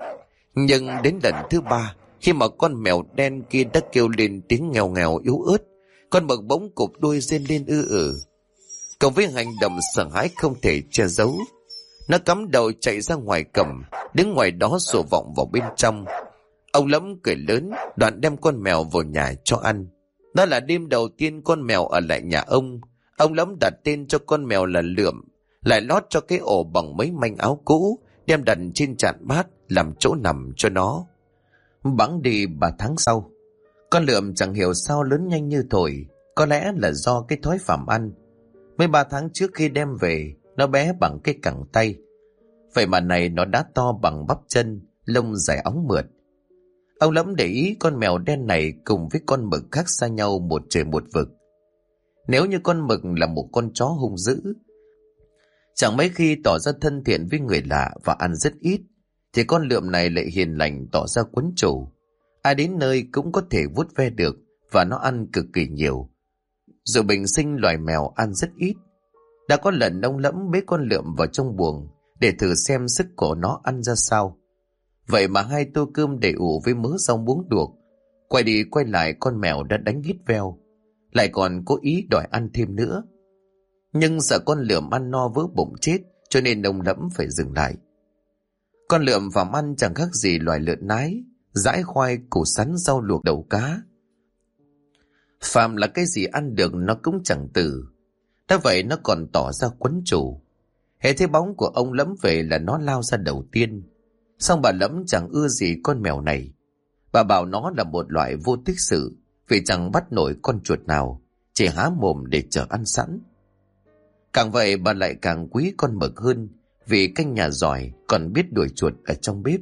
Nhưng đến lần thứ 3, khi mà con mèo đen kia đã kêu lên tiếng nghèo nghèo yếu ớt, con Mực bỗng cụp đuôi rên lên ư ử. Cộng với hành động sợ hãi không thể che giấu, Nó cắm đầu chạy ra ngoài cầm, đứng ngoài đó sổ vọng vào bên trong. Ông Lẫm cười lớn, đoạn đem con mèo vào nhà cho ăn. Đó là đêm đầu tiên con mèo ở lại nhà ông. Ông Lẫm đặt tên cho con mèo là Lượm, lại lót cho cái ổ bằng mấy manh áo cũ, đem đặt trên chạn bát làm chỗ nằm cho nó. Bẵng đi 3 tháng sau, con Lượm chẳng hiểu sao lớn nhanh như thổi, có lẽ là do cái thói phàm ăn. Mới 3 tháng trước khi đem về, nó bé bằng cái cẳng tay. Vậy mà này nó đã to bằng bắp chân, lông dài óng mượt. Ông Lẫm để ý con mèo đen này cùng với con mực khác xa nhau một trời một vực. Nếu như con mực là một con chó hung dữ, chẳng mấy khi tỏ ra thân thiện với người lạ và ăn rất ít, thì con Lượm này lại hiền lành tỏ ra quấn chủ. Ai đến nơi cũng có thể vuốt ve được, và nó ăn cực kỳ nhiều. Dù bình sinh loài mèo ăn rất ít. Đã có lần ông Lẫm bế con Lượm vào trong buồng để thử xem sức của nó ăn ra sao. Vậy mà 2 tô cơm đầy ủ với mớ rau muống luộc, quay đi quay lại con mèo đã đánh hít veo, lại còn cố ý đòi ăn thêm nữa. Nhưng sợ con Lượm ăn no vỡ bụng chết, cho nên ông Lẫm phải dừng lại. Con Lượm phàm ăn chẳng khác gì loài lợn nái, dãi khoai, củ sắn, rau luộc, đậu cá. Phàm là cái gì ăn được nó cũng chẳng từ. Đã vậy nó còn tỏ ra quấn chủ. Hễ thấy bóng của ông Lẫm về là nó lao ra đầu tiên. Song bà Lẫm chẳng ưa gì con mèo này. Bà bảo nó là một loại vô tích sự, vì chẳng bắt nổi con chuột nào, chỉ há mồm để chờ ăn sẵn. Càng vậy bà lại càng quý con mực hơn, vì canh nhà giỏi còn biết đuổi chuột ở trong bếp.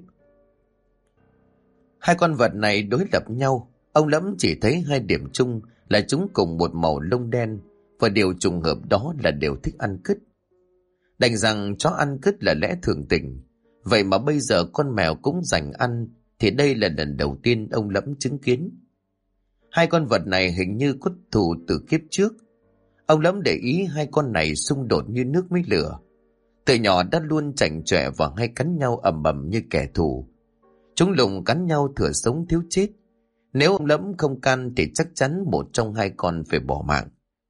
2 con vật này đối lập nhau, ông Lẫm chỉ thấy 2 điểm chung là chúng cùng một màu lông đen, và điều trùng hợp đó là đều thích ăn cứt. Đành rằng chó ăn cứt là lẽ thường tình, vậy mà bây giờ con mèo cũng dành ăn, thì đây là lần đầu tiên ông Lẫm chứng kiến. 2 con vật này hình như có thù từ kiếp trước. Ông Lẫm để ý 2 con này xung đột như nước với lửa. Từ nhỏ đã luôn chảnh chọe và hay cắn nhau ầm ầm như kẻ thù. Chúng lùng cắn nhau thừa sống thiếu chết. Nếu ông Lẫm không can thì chắc chắn một trong 2 con phải bỏ mạng.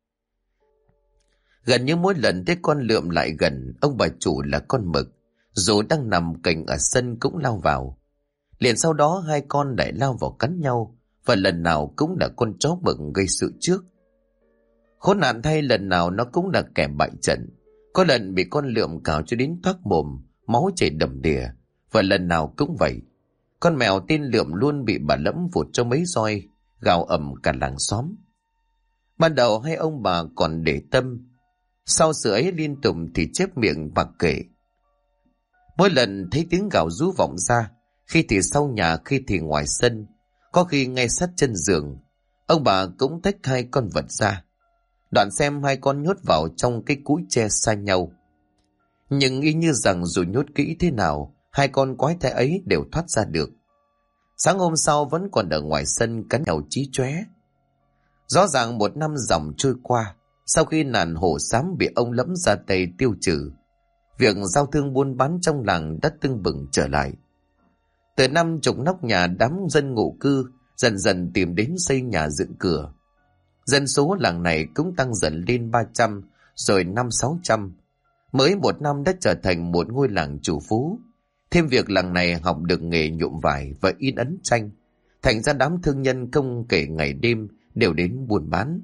Gần như mỗi lần thấy con Lượm lại gần, ông bà chủ là con mực, dù đang nằm cạnh ở sân cũng lao vào. Liền sau đó 2 con lại lao vào cắn nhau, và lần nào cũng là con chó mực gây sự trước. Khốn nạn thay, lần nào nó cũng là kẻ bại trận. Có lần bị con Lượm cào cho đến toác mồm, máu chảy đầm đìa, và lần nào cũng vậy. Con mèo tên Lượm luôn bị bà Lẫm vụt cho mấy roi, gào ầm cả làng xóm. Ban đầu 2 ông bà còn để tâm, sau sự ấy liên tục thì chép miệng mặc kệ. Mỗi lần thấy tiếng gào rú vọng ra, khi thì sau nhà, khi thì ngoài sân, có khi ngay sát chân giường, ông bà cũng tách 2 con vật ra, đoạn xem 2 con nhốt vào trong cái cúi tre xa nhau. Nhưng y như rằng dù nhốt kỹ thế nào, 2 con quái thai ấy đều thoát ra được. Sáng hôm sau vẫn còn ở ngoài sân cắn nhau chí chóe. Rõ ràng 1 năm dòng trôi qua, sau khi nạn hổ xám bị ông Lẫm ra tay tiêu trừ, việc giao thương buôn bán trong làng đã tưng bừng trở lại. Từ 50 nóc nhà đám dân ngụ cư dần dần tìm đến xây nhà dựng cửa. Dân số làng này cũng tăng dần lên 300, rồi 500-600. Mới 1 năm đã trở thành một ngôi làng chủ phú. Thêm việc làng này học được nghề nhuộm vải và in ấn tranh, thành ra đám thương nhân không kể ngày đêm đều đến buôn bán.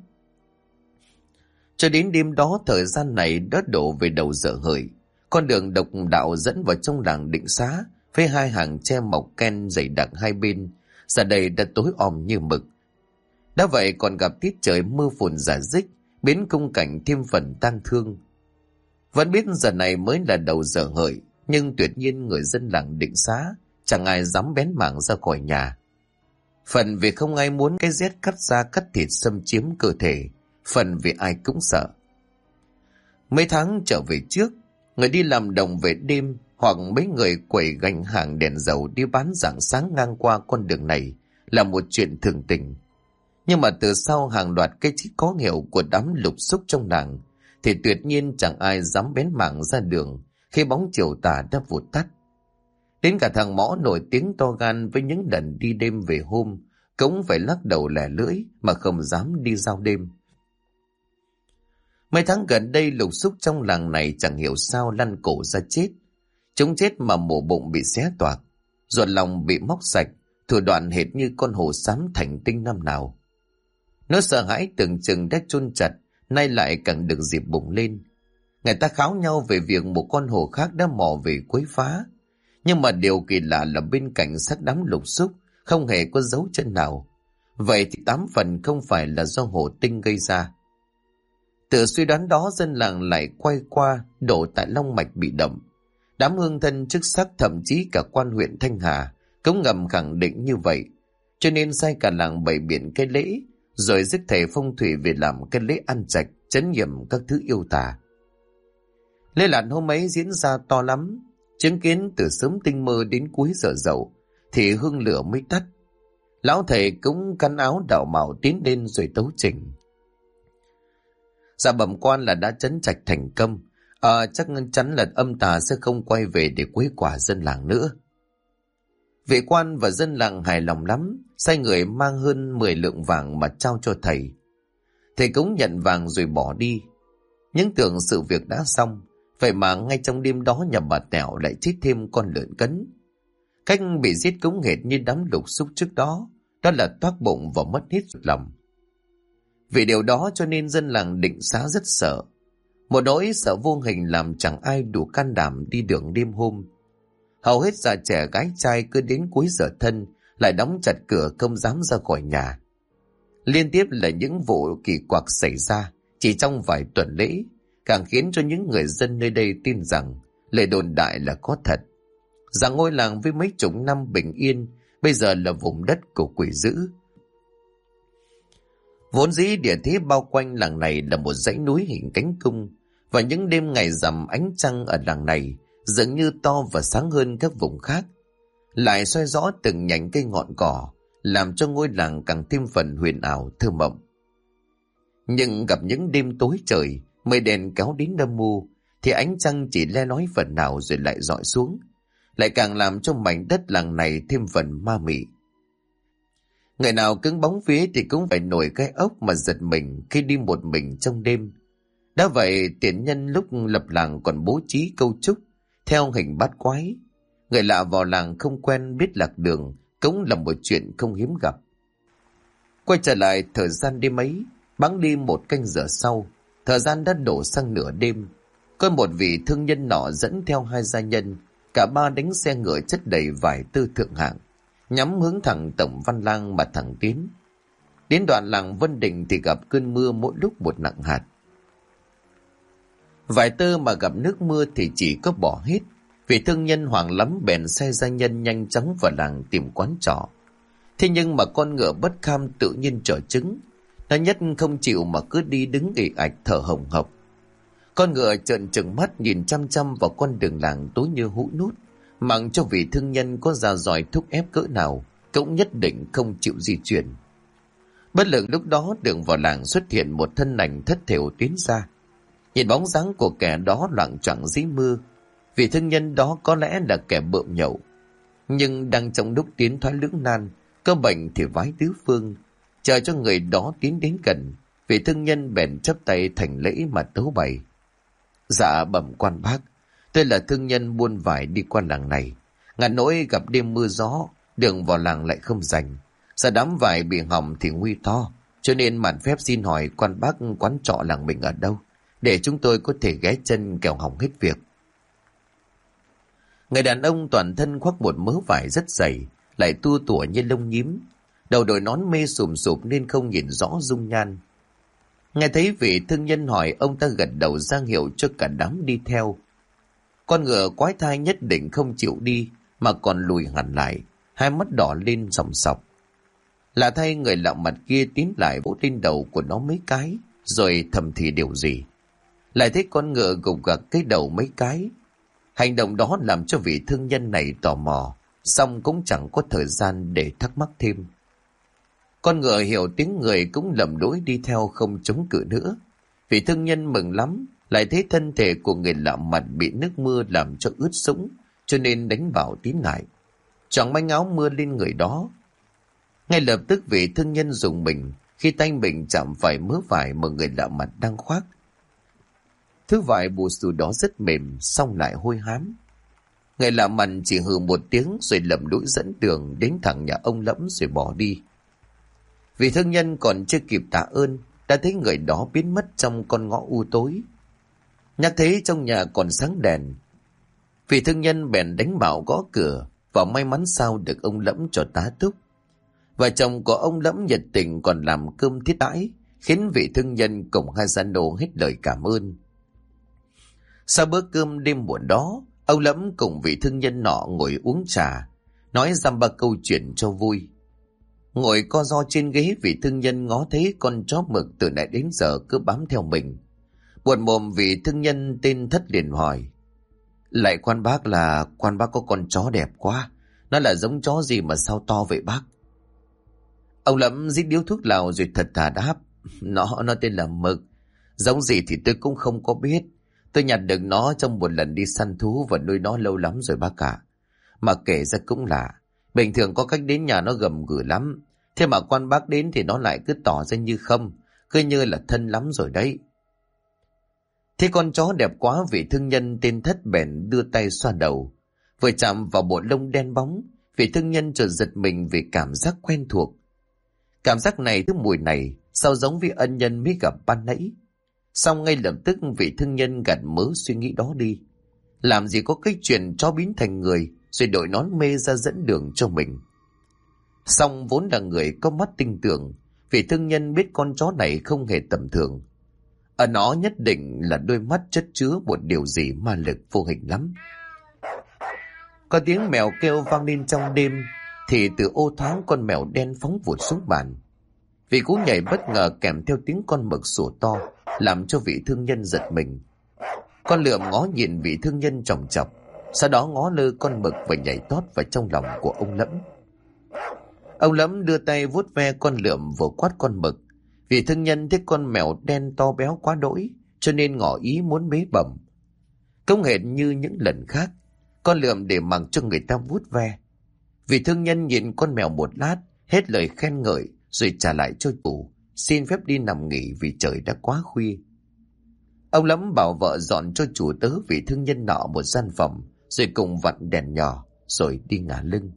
Cho đến đêm đó, thời gian này đã đổ về đầu giờ hợi. Con đường độc đạo dẫn vào trong làng Định Xá với 2 hàng tre mọc ken dày đặc 2 bên, giờ đây đã tối om như mực. Đã vậy còn gặp tiết trời mưa phùn rả rích, biến khung cảnh thêm phần tang thương. Vẫn biết giờ này mới là đầu giờ hợi, nhưng tuyệt nhiên người dân làng Định Xá chẳng ai dám bén mảng ra khỏi nhà. Phần vì không ai muốn cái rét cắt da cắt thịt xâm chiếm cơ thể, phần vì ai cũng sợ. Mấy tháng trở về trước, người đi làm đồng về đêm hoặc mấy người quẩy gánh hàng đèn dầu đi bán rạng sáng ngang qua con đường này là một chuyện thường tình. Nhưng mà từ sau hàng loạt cái chết có hiệu của đám lục xúc trong làng, thì tuyệt nhiên chẳng ai dám bén mảng ra đường khi bóng chiều tà đã vụt tắt. Đến cả thằng Mõ nổi tiếng to gan với những lần đi đêm về hôm cũng phải lắc đầu lẻ lưỡi mà không dám đi giao đêm. Mấy tháng gần đây lục xúc trong làng này chẳng hiểu sao lăn cổ ra chết. Chúng chết mà mổ bụng bị xé toạc, ruột lòng bị móc sạch, thủ đoạn hệt như con hổ xám thành tinh năm nào. Nó sợ hãi tưởng chừng đã chôn chặt, nay lại càng được dịp bùng lên. Người ta kháo nhau về việc một con hổ khác đã mò về quấy phá. Nhưng mà điều kỳ lạ là bên cạnh xác đám lục xúc không hề có dấu chân nào. Vậy thì 8 phần không phải là do hổ tinh gây ra. Từ suy đoán đó, dân làng lại quay qua đổ tại long mạch bị động. Đám hương thân chức sắc, thậm chí cả quan huyện Thanh Hà cũng ngầm khẳng định như vậy, cho nên sai cả làng bày biện cái lễ, rồi giết thầy phong thủy về làm cái lễ ăn trạch, trấn nghiệm các thứ yêu tà. Lễ lạn hôm ấy diễn ra to lắm, chứng kiến từ sớm tinh mơ đến cuối giờ dậu thì hương lửa mới tắt. Lão thầy cũng khăn áo đạo mạo tiến lên rồi tấu trình. Dạ bẩm quan là đã trấn trạch thành công, chắc chắn là âm tà sẽ không quay về để quấy quả dân làng nữa. Vị quan và dân làng hài lòng lắm, sai người mang hơn 10 lượng vàng mà trao cho thầy. Thầy cũng nhận vàng rồi bỏ đi. Nhưng tưởng sự việc đã xong, vậy mà ngay trong đêm đó nhà bà Tẻo lại chết thêm con lợn cấn. Cách bị giết cũng hệt như đám lục xúc trước đó, đó là toác bụng và mất hết ruột lòng. Vì điều đó cho nên dân làng Định Xá rất sợ. Một nỗi sợ vô hình làm chẳng ai đủ can đảm đi đường đêm hôm. Hầu hết già trẻ gái trai cứ đến cuối giờ thân lại đóng chặt cửa không dám ra khỏi nhà. Liên tiếp là những vụ kỳ quặc xảy ra chỉ trong vài tuần lễ, càng khiến cho những người dân nơi đây tin rằng lời đồn đại là có thật, rằng ngôi làng với mấy chục năm bình yên bây giờ là vùng đất của quỷ dữ. Vốn dĩ địa thế bao quanh làng này là một dãy núi hình cánh cung, và những đêm ngày rằm ánh trăng ở làng này dường như to và sáng hơn các vùng khác, lại soi rõ từng nhánh cây ngọn cỏ, làm cho ngôi làng càng thêm phần huyền ảo thơ mộng. Nhưng gặp những đêm tối trời, mây đen kéo đến âm mưu, thì ánh trăng chỉ le lói phần nào rồi lại rọi xuống, lại càng làm cho mảnh đất làng này thêm phần ma mị. Người nào cứng bóng vía thì cũng phải nổi cái ốc mà giật mình khi đi một mình trong đêm. Đã vậy, tiền nhân lúc lập làng còn bố trí câu trúc theo hình bát quái. Người lạ vào làng không quen biết lạc đường cũng là một chuyện không hiếm gặp. Quay trở lại thời gian đêm ấy, bẵng đi 1 canh giờ sau, thời gian đã đổ sang nửa đêm. Có một vị thương nhân nọ dẫn theo 2 gia nhân, cả 3 đánh xe ngựa chất đầy vải tư thượng hạng, nhắm hướng thẳng Tổng Văn Lang mà thẳng tiến. Đến đoạn làng Vân Đình thì gặp cơn mưa mỗi lúc một nặng hạt. Vải tơ mà gặp nước mưa thì chỉ có bỏ hết. Vị thương nhân hoảng lắm bèn sai gia nhân nhanh chóng vào làng tìm quán trọ. Thế nhưng mà con ngựa bất kham tự nhiên trở trứng. Nó nhất không chịu mà cứ đi đứng ì ạch thở hồng hộc. Con ngựa trợn trừng mắt nhìn chăm chăm vào con đường làng tối như hũ nút, mặc cho vị thương nhân có ra giỏi thúc ép cỡ nào cũng nhất định không chịu di chuyển. Bất lực lúc đó đường vào làng xuất hiện một thân ảnh thất thểu tiến ra. Nhìn bóng dáng của kẻ đó loạng choạng dưới mưa, vị thương nhân đó có lẽ là kẻ bợm nhậu, nhưng đang trong lúc tiến thoái lưỡng nan, có bệnh thì vái tứ phương, chờ cho người đó tiến đến gần. Vị thương nhân bèn chắp tay thành lễ mà tấu bày: Dạ bẩm quan bác, tôi là thương nhân buôn vải đi qua làng này. Ngàn nỗi gặp đêm mưa gió, đường vào làng lại không rành, sợ đám vải bị hỏng thì nguy to, cho nên mạn phép xin hỏi quan bác quán trọ làng mình ở đâu, để chúng tôi có thể ghé chân kẻo hỏng hết việc. Người đàn ông toàn thân khoác một mớ vải rất dày, lại tua tủa như lông nhím, đầu đội nón mê sùm sụp nên không nhìn rõ dung nhan. Nghe thấy vị thương nhân hỏi, ông ta gật đầu ra hiệu cho cả đám đi theo. Con ngựa quái thai nhất định không chịu đi, mà còn lùi hẳn lại, hai mắt đỏ lên sòng sọc. Lạ thay, người lạ mặt kia tiến lại vỗ lên đầu của nó mấy cái, rồi thầm thì điều gì. Lại thấy con ngựa gục gặc cái đầu mấy cái. Hành động đó làm cho vị thương nhân này tò mò, song cũng chẳng có thời gian để thắc mắc thêm. Con ngựa hiểu tiếng người cũng lầm lũi đi theo không chống cự nữa. Vị thương nhân mừng lắm, lại thấy thân thể của người lạ mặt bị nước mưa làm cho ướt sũng, cho nên đánh bảo tín lại, choàng manh áo mưa lên người đó. Ngay lập tức vị thương nhân dùng mình khi tay mình chạm phải mớ vải mà người lạ mặt đang khoác. Thứ vải bù xù đó rất mềm, xong lại hôi hám. Người lạ mặt chỉ hừ một tiếng rồi lầm lũi dẫn đường đến thẳng nhà ông Lẫm rồi bỏ đi. Vị thương nhân còn chưa kịp tạ ơn, đã thấy người đó biến mất trong con ngõ u tối. Nhắc thấy trong nhà còn sáng đèn, vị thương nhân bèn đánh bảo gõ cửa và may mắn sao được ông Lẫm cho tá túc. Vợ chồng của ông Lẫm nhiệt tình còn làm cơm thiết đãi, khiến vị thương nhân cùng hai gia nô hết lời cảm ơn. Sau bữa cơm đêm muộn đó, ông Lẫm cùng vị thương nhân nọ ngồi uống trà, nói dăm ba câu chuyện cho vui. Ngồi co ro trên ghế, vị thương nhân ngó thấy con chó mực từ nãy đến giờ cứ bám theo mình. Buồn mồm vị thương nhân tên Thất liền hỏi: Lại quan bác có con chó đẹp quá, nó là giống chó gì mà sao to vậy bác? Ông Lẫm rít điếu thuốc lào rồi thật thà đáp: Nó tên là Mực. Giống gì thì tôi cũng không có biết. Tôi nhặt được nó trong một lần đi săn thú và nuôi nó lâu lắm rồi bác ạ. Mà kể ra cũng lạ, bình thường có cách đến nhà nó gầm gừ lắm, thế mà quan bác đến thì nó lại cứ tỏ ra như không, cứ như là thân lắm rồi đấy. Thế con chó đẹp quá, vị thương nhân tên Thất bèn đưa tay xoa đầu. Vừa chạm vào bộ lông đen bóng, vị thương nhân chợt giật mình vì cảm giác quen thuộc. Cảm giác này, thứ mùi này, sao giống với ân nhân mới gặp ban nãy. Xong ngay lập tức vị thương nhân gạt mớ suy nghĩ đó đi. Làm gì có cái chuyện chó biến thành người rồi đội nón mê ra dẫn đường cho mình. Xong vốn là người có mắt tinh tường, vị thương nhân biết con chó này không hề tầm thường. Ở nó nhất định là đôi mắt chất chứa một điều gì ma lực vô hình lắm. Có tiếng mèo kêu vang lên trong đêm, thì từ ô thoáng con mèo đen phóng vụt xuống bàn. Vị cú nhảy bất ngờ kèm theo tiếng con mực sủa to, làm cho vị thương nhân giật mình. Con lượm ngó nhìn vị thương nhân chòng chọc, sau đó ngó lơ con mực và nhảy tót vào trong lòng của ông Lẫm. Ông Lẫm đưa tay vuốt ve con lượm vừa quát con mực. Vị thương nhân thấy con mèo đen to béo quá đỗi, cho nên ngỏ ý muốn bế bẩm. Không hệt như những lần khác, con lượm để mặc cho người ta vuốt ve. Vị thương nhân nhìn con mèo một lát, hết lời khen ngợi rồi trả lại cho chủ, xin phép đi nằm nghỉ vì trời đã quá khuya. Ông Lẫm bảo vợ dọn cho chủ tớ vị thương nhân nọ một gian phòng, rồi cùng vặn đèn nhỏ, rồi đi ngả lưng.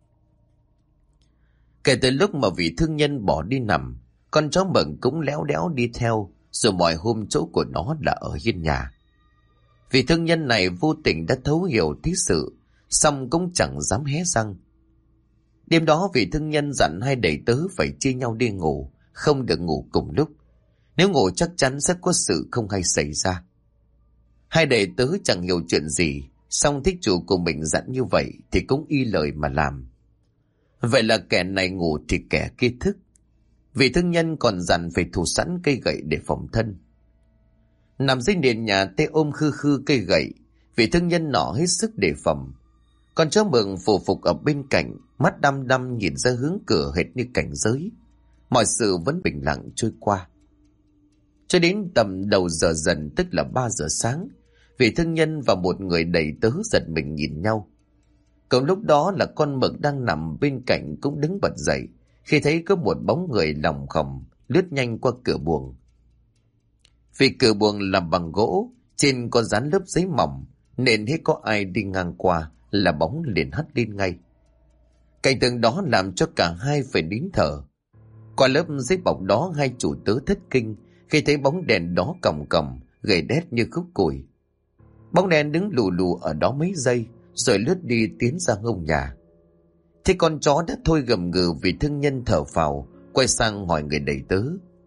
Kể từ lúc mà vị thương nhân bỏ đi nằm, con chó mực cũng léo đéo đi theo, rồi mọi hôm chỗ của nó là ở hiên nhà. Vị thương nhân này vô tình đã thấu hiểu thế sự, song cũng chẳng dám hé răng. Đêm đó vị thương nhân dặn hai đầy tớ phải chia nhau đi ngủ, không được ngủ cùng lúc. Nếu ngủ chắc chắn sẽ có sự không hay xảy ra. Hai đầy tớ chẳng hiểu chuyện gì, song thích chủ của mình dặn như vậy thì cũng y lời mà làm. Vậy là kẻ này ngủ thì kẻ kia thức. Vị thương nhân còn dặn phải thủ sẵn cây gậy để phòng thân. Nằm dưới nền nhà tay ôm khư khư cây gậy, vị thương nhân nọ hết sức đề phòng. Con chó mực phù phục ở bên cạnh, mắt đăm đăm nhìn ra hướng cửa hệt như cảnh giới. Mọi sự vẫn bình lặng trôi qua. Cho đến tầm đầu giờ dần, tức là 3 giờ sáng, vị thương nhân và một người đầy tớ giật mình nhìn nhau. Cùng lúc đó là con mực đang nằm bên cạnh cũng đứng bật dậy khi thấy có một bóng người lòng khòng lướt nhanh qua cửa buồng. Vì cửa buồng làm bằng gỗ, trên có dán lớp giấy mỏng, nên hết có ai đi ngang qua là bóng liền hắt lên ngay. Cảnh tượng đó làm cho cả hai phải nín thở. Qua lớp giấy bọc đó, hai chủ tớ thất kinh khi thấy bóng đèn đó còng còng, gầy đét như khúc củi. Bóng đèn đứng lù lù ở đó mấy giây, rồi lướt đi tiến ra ngông nhà. Thế con chó đã thôi gầm gừ, vì thương nhân thở phào, quay sang hỏi người đầy tớ: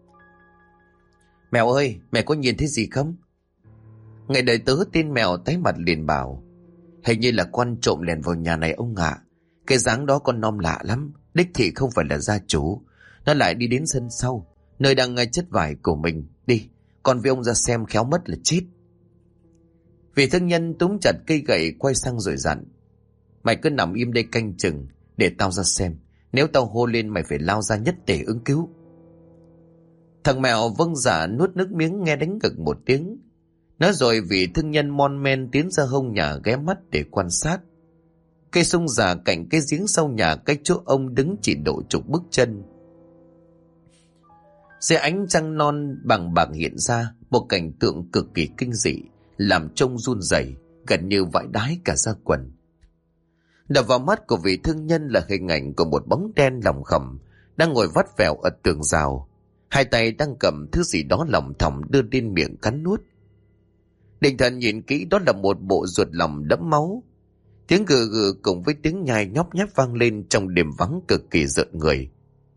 Mèo ơi, mẹ có nhìn thấy gì không? Người đầy tớ tên Mèo tái mặt liền bảo: Hình như là con trộm lèn vào nhà này ông ạ. Cái dáng đó con nom lạ lắm, đích thị không phải là gia chủ. Nó lại đi đến sân sau, nơi đang ngay chất vải của mình. Đi, con với ông ra xem, khéo mất là chết. Vị thương nhân túm chặt cây gậy quay sang rồi dặn: Mày cứ nằm im đây canh chừng, để tao ra xem. Nếu tao hô lên mày phải lao ra nhất để ứng cứu. Thằng Mèo vâng dạ nuốt nước miếng nghe đánh ngực một tiếng. Nói rồi vị thương nhân mon men tiến ra hông nhà ghé mắt để quan sát. Cây sung già cạnh cái giếng sau nhà cách chỗ ông đứng chỉ độ chục bước chân. Dưới ánh trăng non bằng bạc hiện ra một cảnh tượng cực kỳ kinh dị, làm trông run rẩy, gần như vãi đái cả da quần. Đập vào mắt của vị thương nhân là hình ảnh của một bóng đen lòng khẩm đang ngồi vắt vẻo ở tường rào, hai tay đang cầm thứ gì đó lỏng thỏng đưa lên miệng cắn nuốt. Định thần nhìn kỹ, đó là một bộ ruột lòng đẫm máu. Tiếng gừ gừ cùng với tiếng nhai nhóp nháp vang lên trong đêm vắng cực kỳ rợn người.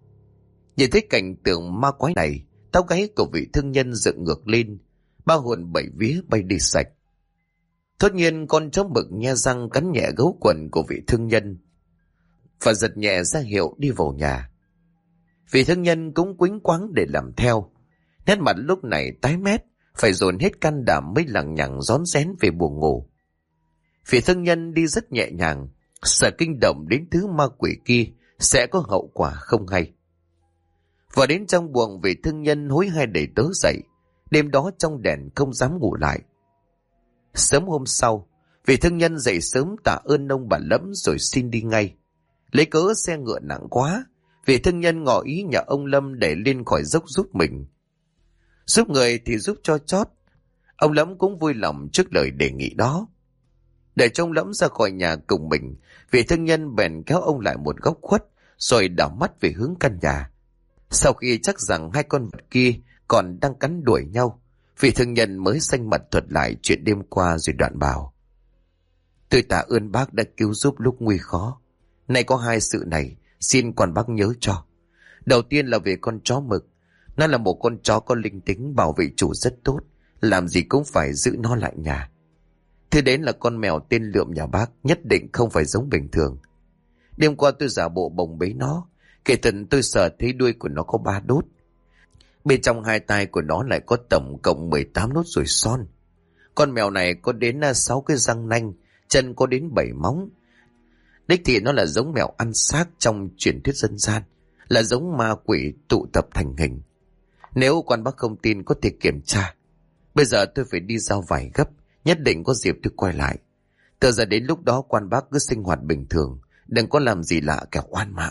Nhìn thấy cảnh tượng ma quái này, tóc gáy của vị thương nhân dựng ngược lên, ba hồn bảy vía bay đi sạch. Thốt nhiên con chó mực nhe răng cắn nhẹ gấu quần của vị thương nhân và giật nhẹ ra hiệu đi vào nhà. Vị thương nhân cũng quýnh quáng để làm theo, nét mặt lúc này tái mét, phải dồn hết can đảm mới lằng nhằng rón rén về buồng ngủ. Vị thương nhân đi rất nhẹ nhàng, sợ kinh động đến thứ ma quỷ kia sẽ có hậu quả không hay. Và đến trong buồng, vị thương nhân hối hai đẩy tớ dậy, đêm đó trong đèn không dám ngủ lại. Sớm hôm sau, vị thương nhân dậy sớm tạ ơn ông bà Lẫm rồi xin đi ngay. Lấy cớ xe ngựa nặng quá, vị thương nhân ngỏ ý nhờ ông Lâm để lên khỏi dốc giúp mình. Giúp người thì giúp cho chót. Ông Lẫm cũng vui lòng trước lời đề nghị đó. Để trông Lẫm ra khỏi nhà cùng mình, vị thương nhân bèn kéo ông lại một góc khuất, rồi đảo mắt về hướng căn nhà. Sau khi chắc rằng hai con vật kia còn đang cắn đuổi nhau, vị thương nhân mới xanh mặt thuật lại chuyện đêm qua rồi đoạn bảo: Tôi tạ ơn bác đã cứu giúp lúc nguy khó. Nay có hai sự này, xin quan bác nhớ cho. Đầu tiên là về con chó mực. Nó là một con chó có linh tính, bảo vệ chủ rất tốt, làm gì cũng phải giữ nó lại nhà. Thứ đến là con mèo tên Lượm nhà bác, nhất định không phải giống bình thường. Đêm qua tôi giả bộ bồng bế nó, kể tình tôi sờ thấy đuôi của nó có 3 đốt. Bên trong hai tai của nó lại có tổng cộng 18 nốt ruồi son. Con mèo này có đến 6 cái răng nanh, chân có đến 7 móng. Đích thị nó là giống mèo ăn xác trong truyền thuyết dân gian, là giống ma quỷ tụ tập thành hình. Nếu quan bác không tin có thể kiểm tra. Bây giờ tôi phải đi giao vải gấp, nhất định có dịp tôi quay lại. Từ giờ đến lúc đó quan bác cứ sinh hoạt bình thường, đừng có làm gì lạ kẻo oan mạng.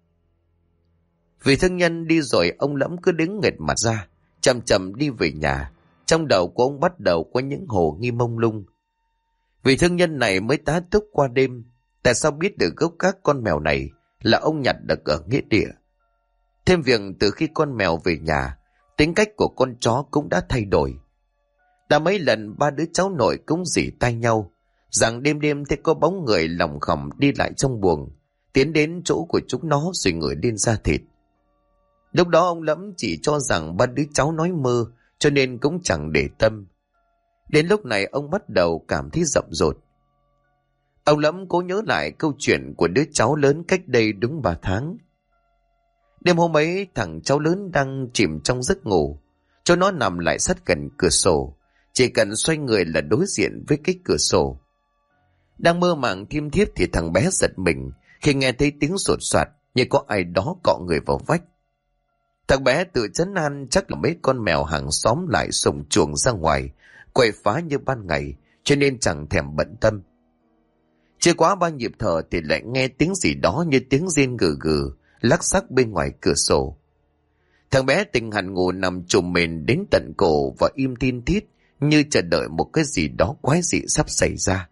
Vị thương nhân đi rồi, ông Lẫm cứ đứng nghệt mặt ra, chậm chậm đi về nhà. Trong đầu của ông bắt đầu có những hồ nghi mông lung. Vị thương nhân này mới tá túc qua đêm, tại sao biết được gốc các con mèo này là ông nhặt được ở nghĩa địa? Thêm việc từ khi con mèo về nhà, tính cách của con chó cũng đã thay đổi. Đã mấy lần ba đứa cháu nội cũng rỉ tai nhau rằng đêm đêm thấy có bóng người lòng khòng đi lại trong buồng, tiến đến chỗ của chúng nó rồi ngửi lên da thịt. Lúc đó ông Lẫm chỉ cho rằng ba đứa cháu nói mơ, cho nên cũng chẳng để tâm. Đến lúc này ông bắt đầu cảm thấy rậm rột. Ông Lẫm cố nhớ lại câu chuyện của đứa cháu lớn cách đây đúng 3 tháng. Đêm hôm ấy, thằng cháu lớn đang chìm trong giấc ngủ, cho nó nằm lại sát gần cửa sổ, chỉ cần xoay người là đối diện với cái cửa sổ. Đang mơ màng thiêm thiếp thì thằng bé giật mình khi nghe thấy tiếng sột soạt như có ai đó cọ người vào vách. Thằng bé tự trấn an chắc là mấy con mèo hàng xóm lại sổng chuồng ra ngoài, quậy phá như ban ngày, cho nên chẳng thèm bận tâm. Chưa quá 3 nhịp thở thì lại nghe tiếng gì đó như tiếng rên gừ gừ, lắc xắc bên ngoài cửa sổ. Thằng bé tỉnh hẳn ngủ nằm trùm mền đến tận cổ và im tin thít như chờ đợi một cái gì đó quái dị sắp xảy ra.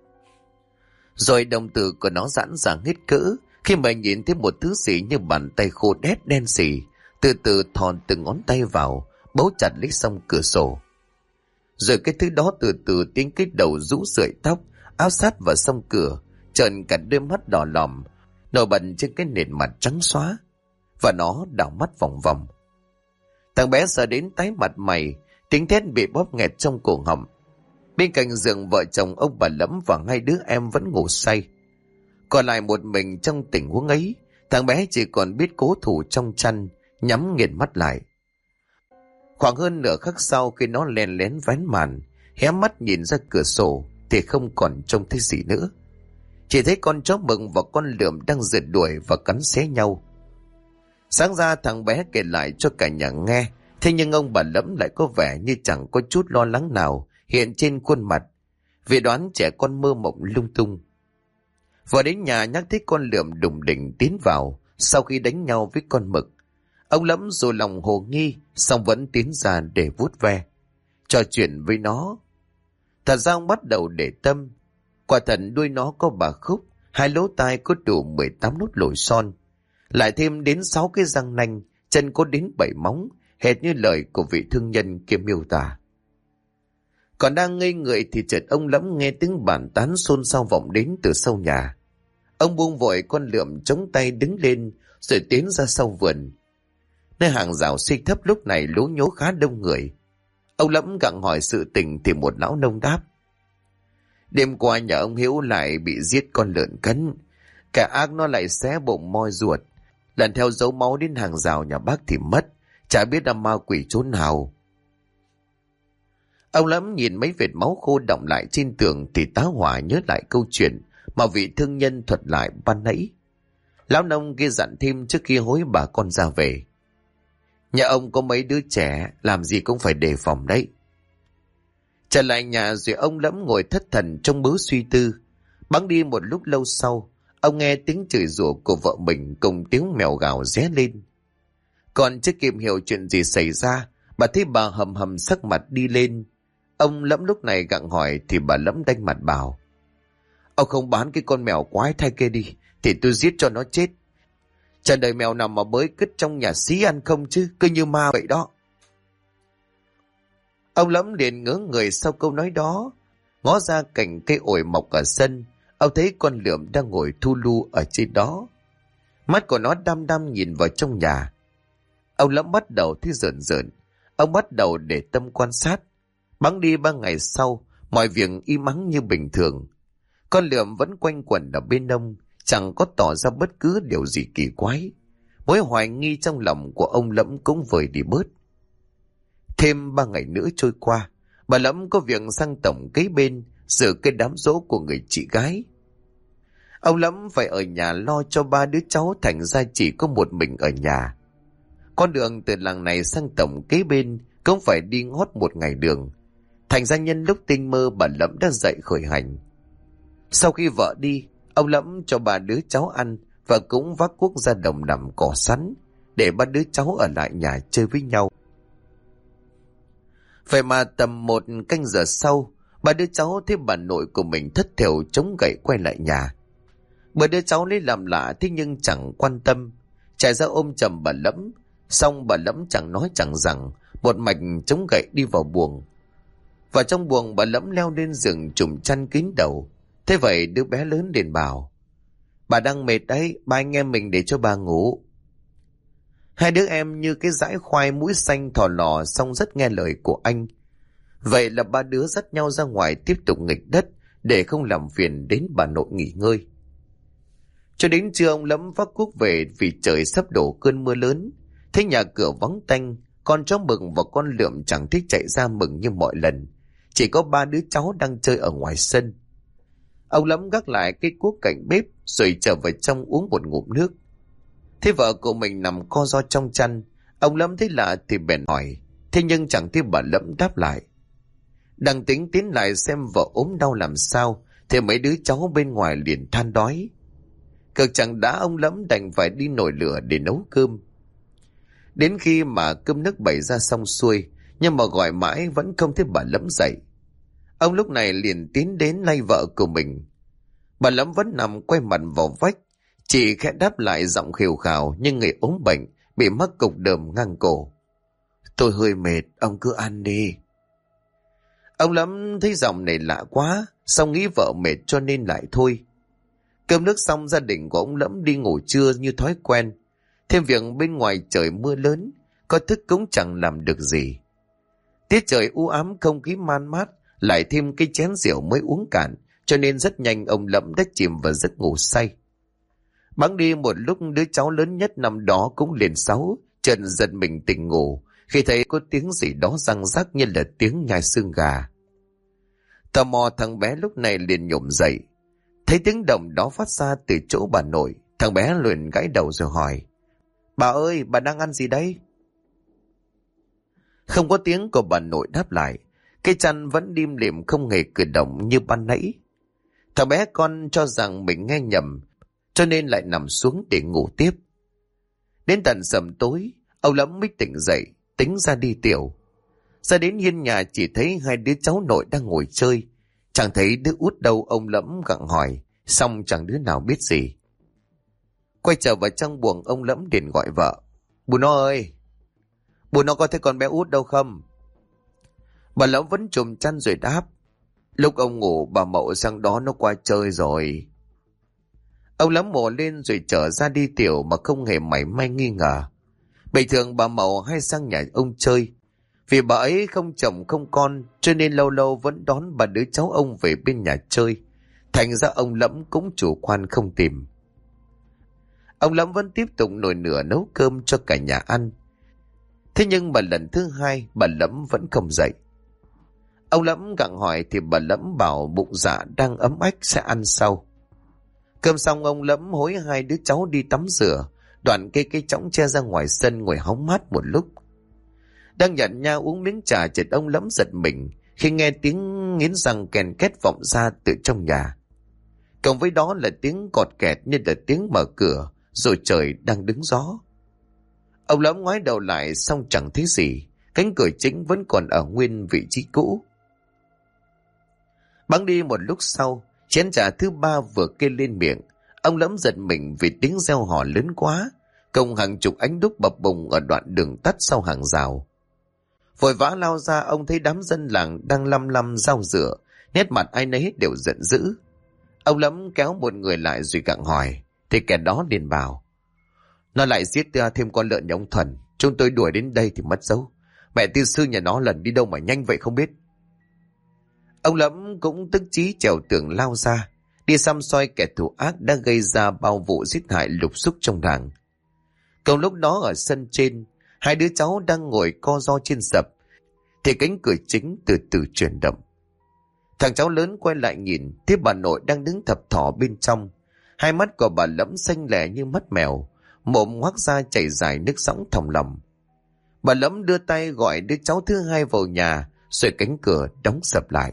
Rồi đồng tử của nó giãn ra hết cỡ khi mà nhìn thấy một thứ gì như bàn tay khô đét đen xì từ từ thò từng ngón tay vào, bấu chặt lấy song cửa sổ. Rồi cái thứ đó từ từ tiến cái đầu rũ rượi tóc, áp sát vào song cửa, trợn cả đôi mắt đỏ lòm, nổi bật trên cái nền mặt trắng xóa, và nó đảo mắt vòng vòng. Thằng bé sợ đến tái mặt mày, tiếng thét bị bóp nghẹt trong cổ họng. Bên cạnh giường vợ chồng ông bà Lẫm và 2 đứa em vẫn ngủ say. Còn lại một mình trong tình huống ấy, thằng bé chỉ còn biết cố thủ trong chăn, nhắm nghiền mắt lại. Khoảng hơn nửa khắc sau, khi nó lén lén vén màn, hé mắt nhìn ra cửa sổ thì không còn trông thấy gì nữa. Chỉ thấy con chó mực và con lượm đang rượt đuổi và cắn xé nhau. Sáng ra thằng bé kể lại cho cả nhà nghe, thế nhưng ông bà Lẫm lại có vẻ như chẳng có chút lo lắng nào hiện trên khuôn mặt, vì đoán trẻ con mơ mộng lung tung. Vừa đến nhà nhắc thấy con lượm đùng đỉnh tiến vào sau khi đánh nhau với con mực. Ông Lẫm dù lòng hồ nghi, song vẫn tiến ra để vuốt ve, trò chuyện với nó. Thật ra ông bắt đầu để tâm. Quả thật đuôi nó có bà khúc, hai lỗ tai có đủ 18 nốt lồi son, lại thêm đến 6 cái răng nanh, chân có đến 7 móng, hệt như lời của vị thương nhân kia miêu tả. Còn đang ngây người thì chợt ông Lẫm nghe tiếng bàn tán xôn xao vọng đến từ sau nhà. Ông buông vội con lượm chống tay đứng lên rồi tiến ra sau vườn. Nơi hàng rào xích thấp lúc này lố nhố khá đông người. Ông Lẫm gặng hỏi sự tình thì một lão nông đáp: đêm qua nhà ông Hiếu lại bị giết con lợn cấn. Kẻ ác nó lại xé bụng moi ruột, lần theo dấu máu đến hàng rào nhà bác thì mất. Chả biết là ma quỷ trốn nào. Ông Lẫm nhìn mấy vệt máu khô đọng lại trên tường thì tá hỏa nhớ lại câu chuyện mà vị thương nhân thuật lại ban nãy. Lão nông kia dặn thêm trước khi hối bà con ra về: nhà ông có mấy đứa trẻ, làm gì cũng phải đề phòng đấy. Trở lại nhà rồi ông Lẫm ngồi thất thần trong bứ suy tư. Bẵng đi một lúc lâu sau, ông nghe tiếng chửi rủa của vợ mình cùng tiếng mèo gào ré lên. Còn chưa kịp hiểu chuyện gì xảy ra, bà thấy bà hầm hầm sắc mặt đi lên. Ông Lẫm lúc này gặng hỏi thì bà Lẫm đanh mặt bảo: ông không bán cái con mèo quái thai kia đi thì tôi giết cho nó chết. Chả đời mèo nào mà bới cứt trong nhà xí ăn không chứ, cứ như ma vậy đó. Ông Lẫm liền ngớ người sau câu nói đó, ngó ra cành cây ổi mọc ở sân. Ông thấy con lượm đang ngồi thu lu ở trên đó. Mắt của nó đăm đăm nhìn vào trong nhà. Ông Lẫm bắt đầu thấy rợn rợn. Ông bắt đầu để tâm quan sát. Bẵng đi 3 ngày sau, mọi việc im ắng như bình thường. Con lượm vẫn quanh quẩn ở bên ông, chẳng có tỏ ra bất cứ điều gì kỳ quái. Mối hoài nghi trong lòng của ông Lẫm cũng vơi đi bớt. Thêm 3 ngày nữa trôi qua, bà Lẫm có việc sang tổng kế bên dự cái đám giỗ của người chị gái. Ông Lẫm phải ở nhà lo cho 3 đứa cháu, thành ra chỉ có một mình ở nhà. Con đường từ làng này sang tổng kế bên cũng phải đi ngót 1 ngày đường. Thành ra nhân lúc tinh mơ, bà Lẫm đã dậy khởi hành. Sau khi vợ đi, ông Lẫm cho 3 đứa cháu ăn và cũng vác cuốc ra đồng nằm cỏ sắn để 3 đứa cháu ở lại nhà chơi với nhau. Vậy mà tầm 1 canh giờ sau, 3 đứa cháu thấy bà nội của mình thất thểu chống gậy quay lại nhà. 3 đứa cháu lấy làm lạ thế nhưng chẳng quan tâm, chạy ra ôm chầm bà Lẫm. Xong bà Lẫm chẳng nói chẳng rằng, một mạch chống gậy đi vào buồng. Và trong buồng bà Lẫm leo lên giường trùm chăn kín đầu. Thế vậy đứa bé lớn liền bảo: bà đang mệt đấy, ba anh em mình để cho bà ngủ. 2 đứa em như cái dãi khoai mũi xanh thò lò, xong rất nghe lời của anh. Vậy là 3 đứa dắt nhau ra ngoài tiếp tục nghịch đất để không làm phiền đến bà nội nghỉ ngơi. Cho đến trưa ông Lẫm vác cuốc về vì trời sắp đổ cơn mưa lớn. Thấy nhà cửa vắng tanh, con chó mừng và con lượm chẳng thích chạy ra mừng như mọi lần. Chỉ có 3 đứa cháu đang chơi ở ngoài sân. Ông Lẫm gác lại cái cuốc cạnh bếp rồi trở vào trong uống một ngụm nước. Thế vợ của mình nằm co ro trong chăn. Ông Lẫm thấy lạ thì bèn hỏi, thế nhưng chẳng thấy bà Lẫm đáp lại. Đang tính tiến lại xem vợ ốm đau làm sao thì mấy đứa cháu bên ngoài liền than đói. Cực chẳng đã ông Lẫm đành phải đi nồi lửa để nấu cơm. Đến khi mà cơm nước bày ra xong xuôi, nhưng mà gọi mãi vẫn không thấy bà Lẫm dậy. Ông lúc này liền tiến đến lay vợ của mình. Bà Lẫm vẫn nằm quay mặt vào vách, chỉ khẽ đáp lại giọng khều khào như người ốm bệnh bị mắc cục đờm ngang cổ: tôi hơi mệt, ông cứ ăn đi. Ông Lẫm thấy giọng này lạ quá, xong nghĩ vợ mệt cho nên lại thôi. Cơm nước xong, gia đình của ông Lẫm đi ngủ trưa như thói quen. Thêm việc bên ngoài trời mưa lớn, có thức cũng chẳng làm được gì. Tiết trời u ám, không khí man mát, lại thêm cái chén rượu mới uống cạn, cho nên rất nhanh ông Lẫm đã chìm vào giấc ngủ say. Bẵng đi một lúc, đứa cháu lớn nhất năm đó cũng liền 6, chợt giật mình tỉnh ngủ khi thấy có tiếng gì đó răng rắc như là tiếng nhai xương gà. Tò mò, thằng bé lúc này liền nhổm dậy. Thấy tiếng động đó phát ra từ chỗ bà nội, thằng bé liền gãi đầu rồi hỏi: bà ơi, bà đang ăn gì đấy? Không có tiếng của bà nội đáp lại. Cái chăn vẫn im lìm không hề cử động như ban nãy. Thằng bé con cho rằng mình nghe nhầm, cho nên lại nằm xuống để ngủ tiếp. Đến tận sầm tối, Ông Lẫm mới tỉnh dậy, tính ra đi tiểu. Ra đến hiên nhà chỉ thấy hai đứa cháu nội đang ngồi chơi. Chẳng thấy đứa út đâu, ông Lẫm gặng hỏi, xong chẳng đứa nào biết gì. Quay trở vào trong buồng, ông Lẫm liền gọi vợ. Bù nó ơi! Bù nó có thấy con bé út đâu không? Bà Lẫm vẫn chùm chăn rồi đáp. Lúc ông ngủ bà Mậu sang đó nó qua chơi rồi. Ông Lẫm mồ lên rồi trở ra đi tiểu mà không hề mảy may nghi ngờ. Bình thường bà Mậu hay sang nhà ông chơi. Vì bà ấy không chồng không con cho nên lâu lâu vẫn đón bà đứa cháu ông về bên nhà chơi. Thành ra ông Lẫm cũng chủ quan không tìm. Ông Lẫm vẫn tiếp tục nồi lửa nấu cơm cho cả nhà ăn. Thế nhưng mà lần thứ hai bà Lẫm vẫn không dậy. Ông Lẫm gặng hỏi thì bà Lẫm bảo bụng dạ đang ấm ách sẽ ăn sau. Cơm xong ông Lẫm hối hai đứa cháu đi tắm rửa, đoạn cây cây chõng che ra ngoài sân ngồi hóng mát một lúc. Đang nhận nhau uống miếng trà chợt ông Lẫm giật mình khi nghe tiếng nghiến răng kèn két vọng ra từ trong nhà. Cộng với đó là tiếng cọt kẹt như là tiếng mở cửa, rồi trời đang đứng gió. Ông Lẫm ngoái đầu lại xong chẳng thấy gì, cánh cửa chính vẫn còn ở nguyên vị trí cũ. Bẵng đi một lúc sau, chén trà thứ ba vừa kê lên miệng, ông Lẫm giật mình vì tiếng reo hò lớn quá, cùng hàng chục ánh đuốc bập bùng ở đoạn đường tắt sau hàng rào. Vội vã lao ra, ông thấy đám dân làng đang lăm lăm rau rửa, nét mặt ai nấy đều giận dữ. Ông Lẫm kéo một người lại rồi gặng hỏi, thì kẻ đó liền bảo. Nó lại giết thêm con lợn nhà ông Thuần, chúng tôi đuổi đến đây thì mất dấu. Mẹ tư sư nhà nó lần đi đâu mà nhanh vậy không biết. Ông Lẫm cũng tức chí trèo tường lao ra, đi xăm soi kẻ thù ác đã gây ra bao vụ giết hại lục xúc trong làng. Cùng lúc đó ở sân trên, hai đứa cháu đang ngồi co ro trên sập, thì cánh cửa chính từ từ chuyển động. Thằng cháu lớn quay lại nhìn, thấy bà nội đang đứng thập thò bên trong. Hai mắt của bà Lẫm xanh lẻ như mắt mèo, mồm ngoác ra chảy dài nước sóng thòng lòng. Bà Lẫm đưa tay gọi đứa cháu thứ hai vào nhà, rồi cánh cửa đóng sập lại.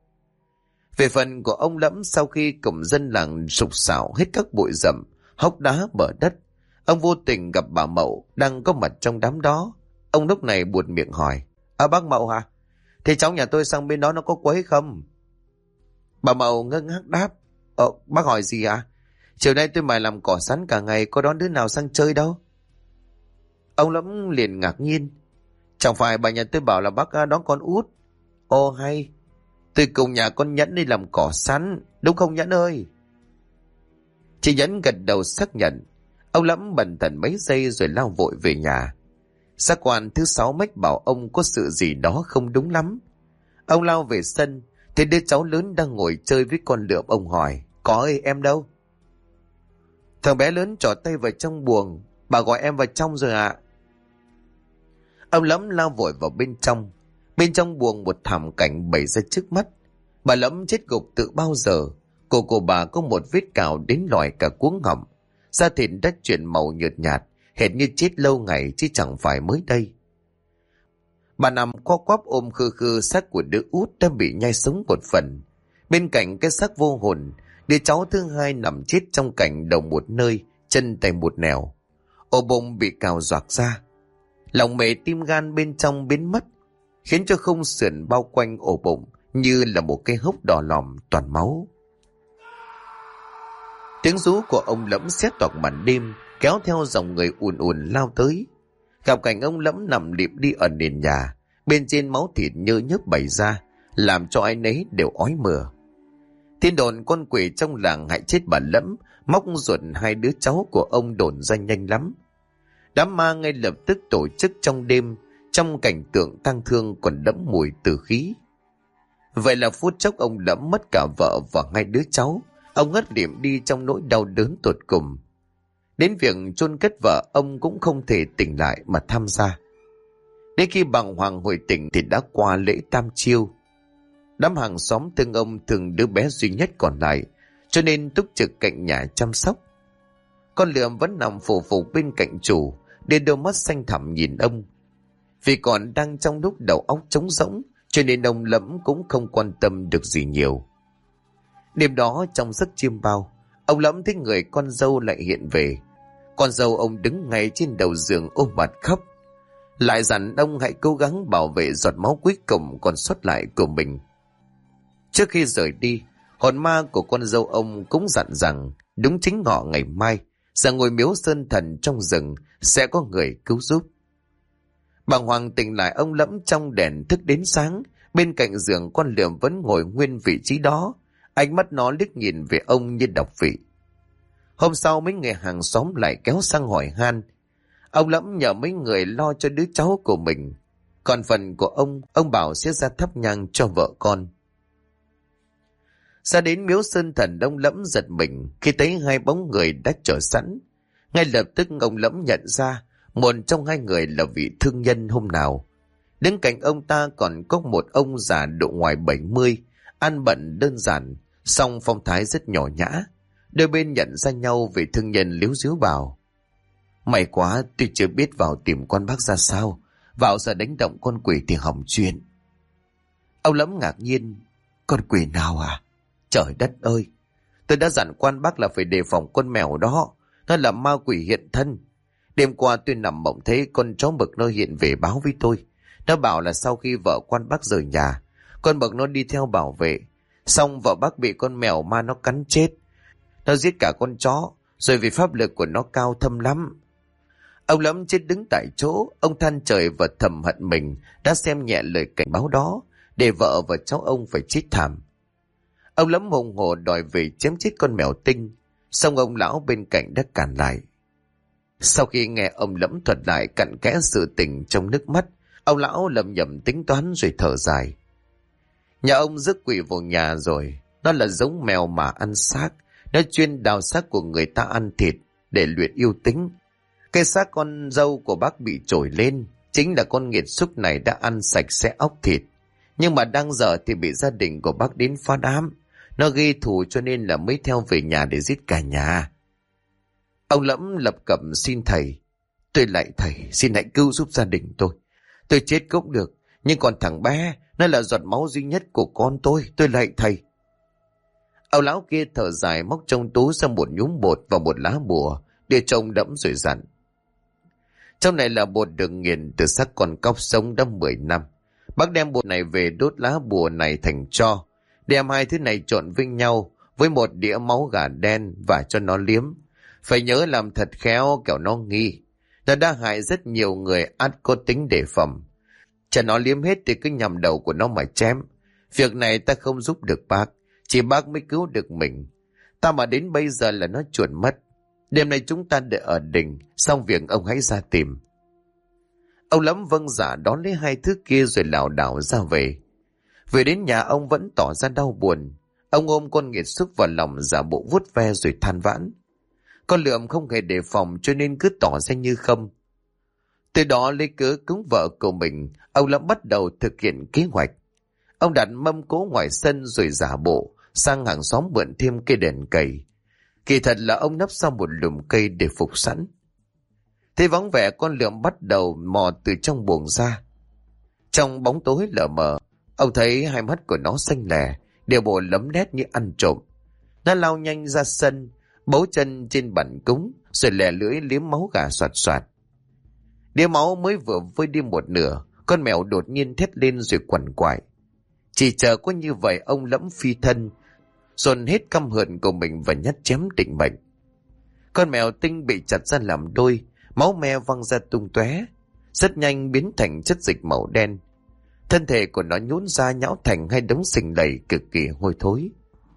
Về phần của ông Lẫm, sau khi cùng dân làng sục sạo hết các bụi rậm, hốc đá bờ đất, ông vô tình gặp bà Mậu đang có mặt trong đám đó. Ông lúc này buột miệng hỏi, bác Mậu hả? Thế cháu nhà tôi sang bên đó nó có quấy không? Bà Mậu ngơ ngác đáp, bác hỏi gì ạ? Chiều nay tôi mải làm cỏ sắn cả ngày, có đón đứa nào sang chơi đâu. Ông Lẫm liền ngạc nhiên, chẳng phải bà nhà tôi bảo là bác đón con út? Ồ hay, tôi cùng nhà con Nhẫn đi làm cỏ sắn, đúng không Nhẫn ơi? Chị Nhẫn gật đầu xác nhận. Ông Lẫm bần thần mấy giây rồi lao vội về nhà. Giác quan thứ 6 mách bảo ông có sự gì đó không đúng lắm. Ông lao về sân, thấy đứa cháu lớn đang ngồi chơi với con lượm. Ông hỏi, có ơi em đâu? Thằng bé lớn trỏ tay vào trong buồng, bà gọi em vào trong rồi ạ. Ông Lẫm lao vội vào bên trong. Bên trong buồng một thảm cảnh bày ra trước mắt. Bà Lẫm chết gục từ bao giờ. Cổ của bà có một vết cào đến lòi cả cuống họng. Da thịt đã chuyển màu nhợt nhạt, hệt như chết lâu ngày chứ chẳng phải mới đây. Bà nằm co quắp ôm khư khư xác của đứa út đã bị nhai sống một phần. Bên cạnh cái xác vô hồn, đứa cháu thứ hai nằm chết trong cảnh đầu một nơi, chân tay một nẻo. Ổ bụng bị cào doạc ra. Lòng mề tim gan bên trong biến mất, khiến cho khung sườn bao quanh ổ bụng như là một cái hốc đỏ lòm toàn máu. Tiếng rú của ông Lẫm xé toạc màn đêm, kéo theo dòng người ùn ùn lao tới. Gặp cảnh ông Lẫm nằm liệm đi ở nền nhà, bên trên máu thịt nhơ nhớp bày ra, làm cho ai nấy đều ói mửa. Tin đồn con quỷ trong làng hại chết bà Lẫm, móc ruột hai đứa cháu của ông đồn ra nhanh lắm. Đám ma ngay lập tức tổ chức trong đêm, trong cảnh tượng tang thương còn đẫm mùi tử khí. Vậy là phút chốc ông Lẫm mất cả vợ và hai đứa cháu. Ông ngất liệm đi trong nỗi đau đớn tột cùng. Đến việc chôn cất vợ ông cũng không thể tỉnh lại mà tham gia. Đến khi bàng hoàng hồi tỉnh thì đã qua lễ tam chiêu. Đám hàng xóm thương ông thường đứa bé duy nhất còn lại, cho nên túc trực cạnh nhà chăm sóc. Con lượm vẫn nằm phù phục bên cạnh chủ, để đôi mắt xanh thẳm nhìn ông. Vì còn đang trong lúc đầu óc trống rỗng, cho nên ông Lẫm cũng không quan tâm được gì nhiều. Đêm đó trong giấc chiêm bao, ông Lẫm thấy người con dâu lại hiện về. Con dâu ông đứng ngay trên đầu giường ôm mặt khóc, lại dặn ông hãy cố gắng bảo vệ giọt máu cuối cùng còn sót lại của mình. Trước khi rời đi, hồn ma của con dâu ông cũng dặn rằng đúng chính ngọ ngày mai, ra ngôi miếu sơn thần trong rừng sẽ có người cứu giúp. Bàng hoàng tỉnh lại, ông Lẫm trong đèn thức đến sáng. Bên cạnh giường con lượm vẫn ngồi nguyên vị trí đó, ánh mắt nó liếc nhìn về ông như đọc vị. Hôm sau mấy người hàng xóm lại kéo sang hỏi han. Ông Lẫm nhờ mấy người lo cho đứa cháu của mình, còn phần của ông bảo sẽ ra thắp nhang cho vợ con. Ra đến miếu sơn thần, ông Lẫm giật mình khi thấy hai bóng người đã chờ sẵn. Ngay lập tức ông Lẫm nhận ra một trong hai người là vị thương nhân hôm nào. Đứng cạnh ông ta còn có một ông già độ ngoài 70, ăn bận đơn giản, song phong thái rất nhỏ nhã. Đôi bên nhận ra nhau, vị thương nhân líu díu bảo: "May quá, tôi chưa biết vào tìm con bác ra sao, vào giờ đánh động con quỷ thì hỏng chuyện." Ông Lẫm ngạc nhiên: "Con quỷ nào à? Trời đất ơi, tôi đã dặn quan bác là phải đề phòng con mèo đó, nó là ma quỷ hiện thân. Đêm qua tôi nằm mộng thấy con chó mực nó hiện về báo với tôi. Nó bảo là sau khi vợ quan bác rời nhà, con mực nó đi theo bảo vệ, xong vợ bác bị con mèo ma nó cắn chết. Nó giết cả con chó, rồi vì pháp lực của nó cao thâm lắm." Ông Lẫm chết đứng tại chỗ, ông than trời và thầm hận mình đã xem nhẹ lời cảnh báo đó, để vợ và cháu ông phải chết thảm. Ông Lẫm hùng hổ đòi về chém chết con mèo tinh, song ông lão bên cạnh đã cản lại. Sau khi nghe ông Lẫm thuật lại cặn kẽ sự tình trong nước mắt, ông lão lầm nhầm tính toán rồi thở dài. Nhà ông rước quỷ vào nhà rồi, nó là giống mèo mà ăn xác, nó chuyên đào xác của người ta ăn thịt để luyện yêu tính. Cái xác con dâu của bác bị trồi lên, chính là con nghiệt xúc này đã ăn sạch sẽ óc thịt. Nhưng mà đang dở thì bị gia đình của bác đến phá đám. Nó ghi thù cho nên là mới theo về nhà để giết cả nhà. Ông Lẫm lập cập xin thầy: "Tôi lạy thầy, xin hãy cứu giúp gia đình tôi. Tôi chết cũng được, nhưng còn thằng bé, nó là giọt máu duy nhất của con tôi lạy thầy." Ông lão kia thở dài, móc trong túi ra một nhúm bột và một lá bùa, đưa cho ông Lẫm rồi dặn: "Trong này là bột được nghiền từ xác con cóc sống đã 10 năm. Bác đem bột này về đốt lá bùa này thành tro, đem hai thứ này trộn với nhau với một đĩa máu gà đen và cho nó liếm. Phải nhớ làm thật khéo kẻo nó nghi. Nó đã hại rất nhiều người, ắt có tính đề phòng. Cho nó liếm hết thì cứ nhằm đầu của nó mà chém. Việc này ta không giúp được bác, chỉ bác mới cứu được mình. Ta mà đến bây giờ là nó chuồn mất. Đêm nay chúng ta đợi ở đình, xong việc ông hãy ra tìm." Ông Lẫm vâng dạ đón lấy hai thứ kia rồi lảo đảo ra về. Về đến nhà ông vẫn tỏ ra đau buồn. Ông ôm con nghiệt xúc vào lòng giả bộ vuốt ve rồi than vãn. Con lượm không hề đề phòng cho nên cứ tỏ ra như không. Từ đó lấy cớ cúng vợ của mình, ông Lẫm bắt đầu thực hiện kế hoạch. Ông đặt mâm cỗ ngoài sân rồi giả bộ sang hàng xóm mượn thêm cây đèn cầy. Kỳ thật là ông nấp sau một lùm cây để phục sẵn. Thế vắng vẻ, con lượm bắt đầu mò từ trong buồng ra. Trong bóng tối lờ mờ, ông thấy hai mắt của nó xanh lè, đều bộ lấm lét như ăn trộm. Nó lao nhanh ra sân, bấu chân trên bàn cúng, rồi lè lưỡi liếm máu gà xoạt xoạt. Đĩa máu mới vừa vơi đi một nửa, con mèo đột nhiên thét lên rồi quằn quại. Chỉ chờ có như vậy, ông Lẫm phi thân, dồn hết căm hờn của mình và nhát chém định mệnh. Con mèo tinh bị chặt ra làm đôi, máu me văng ra tung tóe, rất nhanh biến thành chất dịch màu đen. Thân thể của nó nhũn ra nhão thành hai đống sình lầy cực kỳ hôi thối.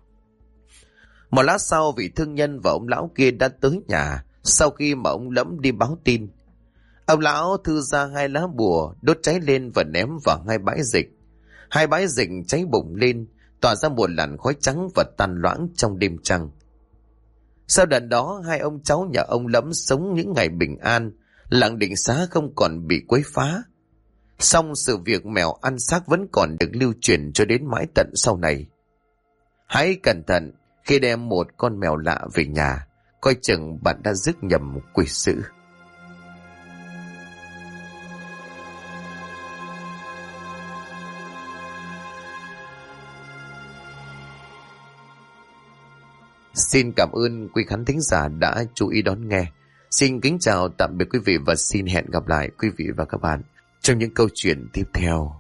Một lát sau, vị thương nhân và ông lão kia đã tới nhà. Sau khi mà ông Lẫm đi báo tin, ông lão thư ra hai lá bùa, đốt cháy lên và ném vào hai bãi dịch. Hai bãi dịch cháy bùng lên, tỏa ra một làn khói trắng và tàn loãng trong đêm trăng. Sau đợt đó, hai ông cháu nhà ông Lẫm sống những ngày bình an, làng Định Xá không còn bị quấy phá. Song sự việc mèo ăn xác vẫn còn được lưu truyền cho đến mãi tận sau này. Hãy cẩn thận khi đem một con mèo lạ về nhà, coi chừng bạn đã rước nhầm quỷ dữ. Xin cảm ơn quý khán thính giả đã chú ý đón nghe. Xin kính chào tạm biệt quý vị và xin hẹn gặp lại quý vị và các bạn trong những câu chuyện tiếp theo.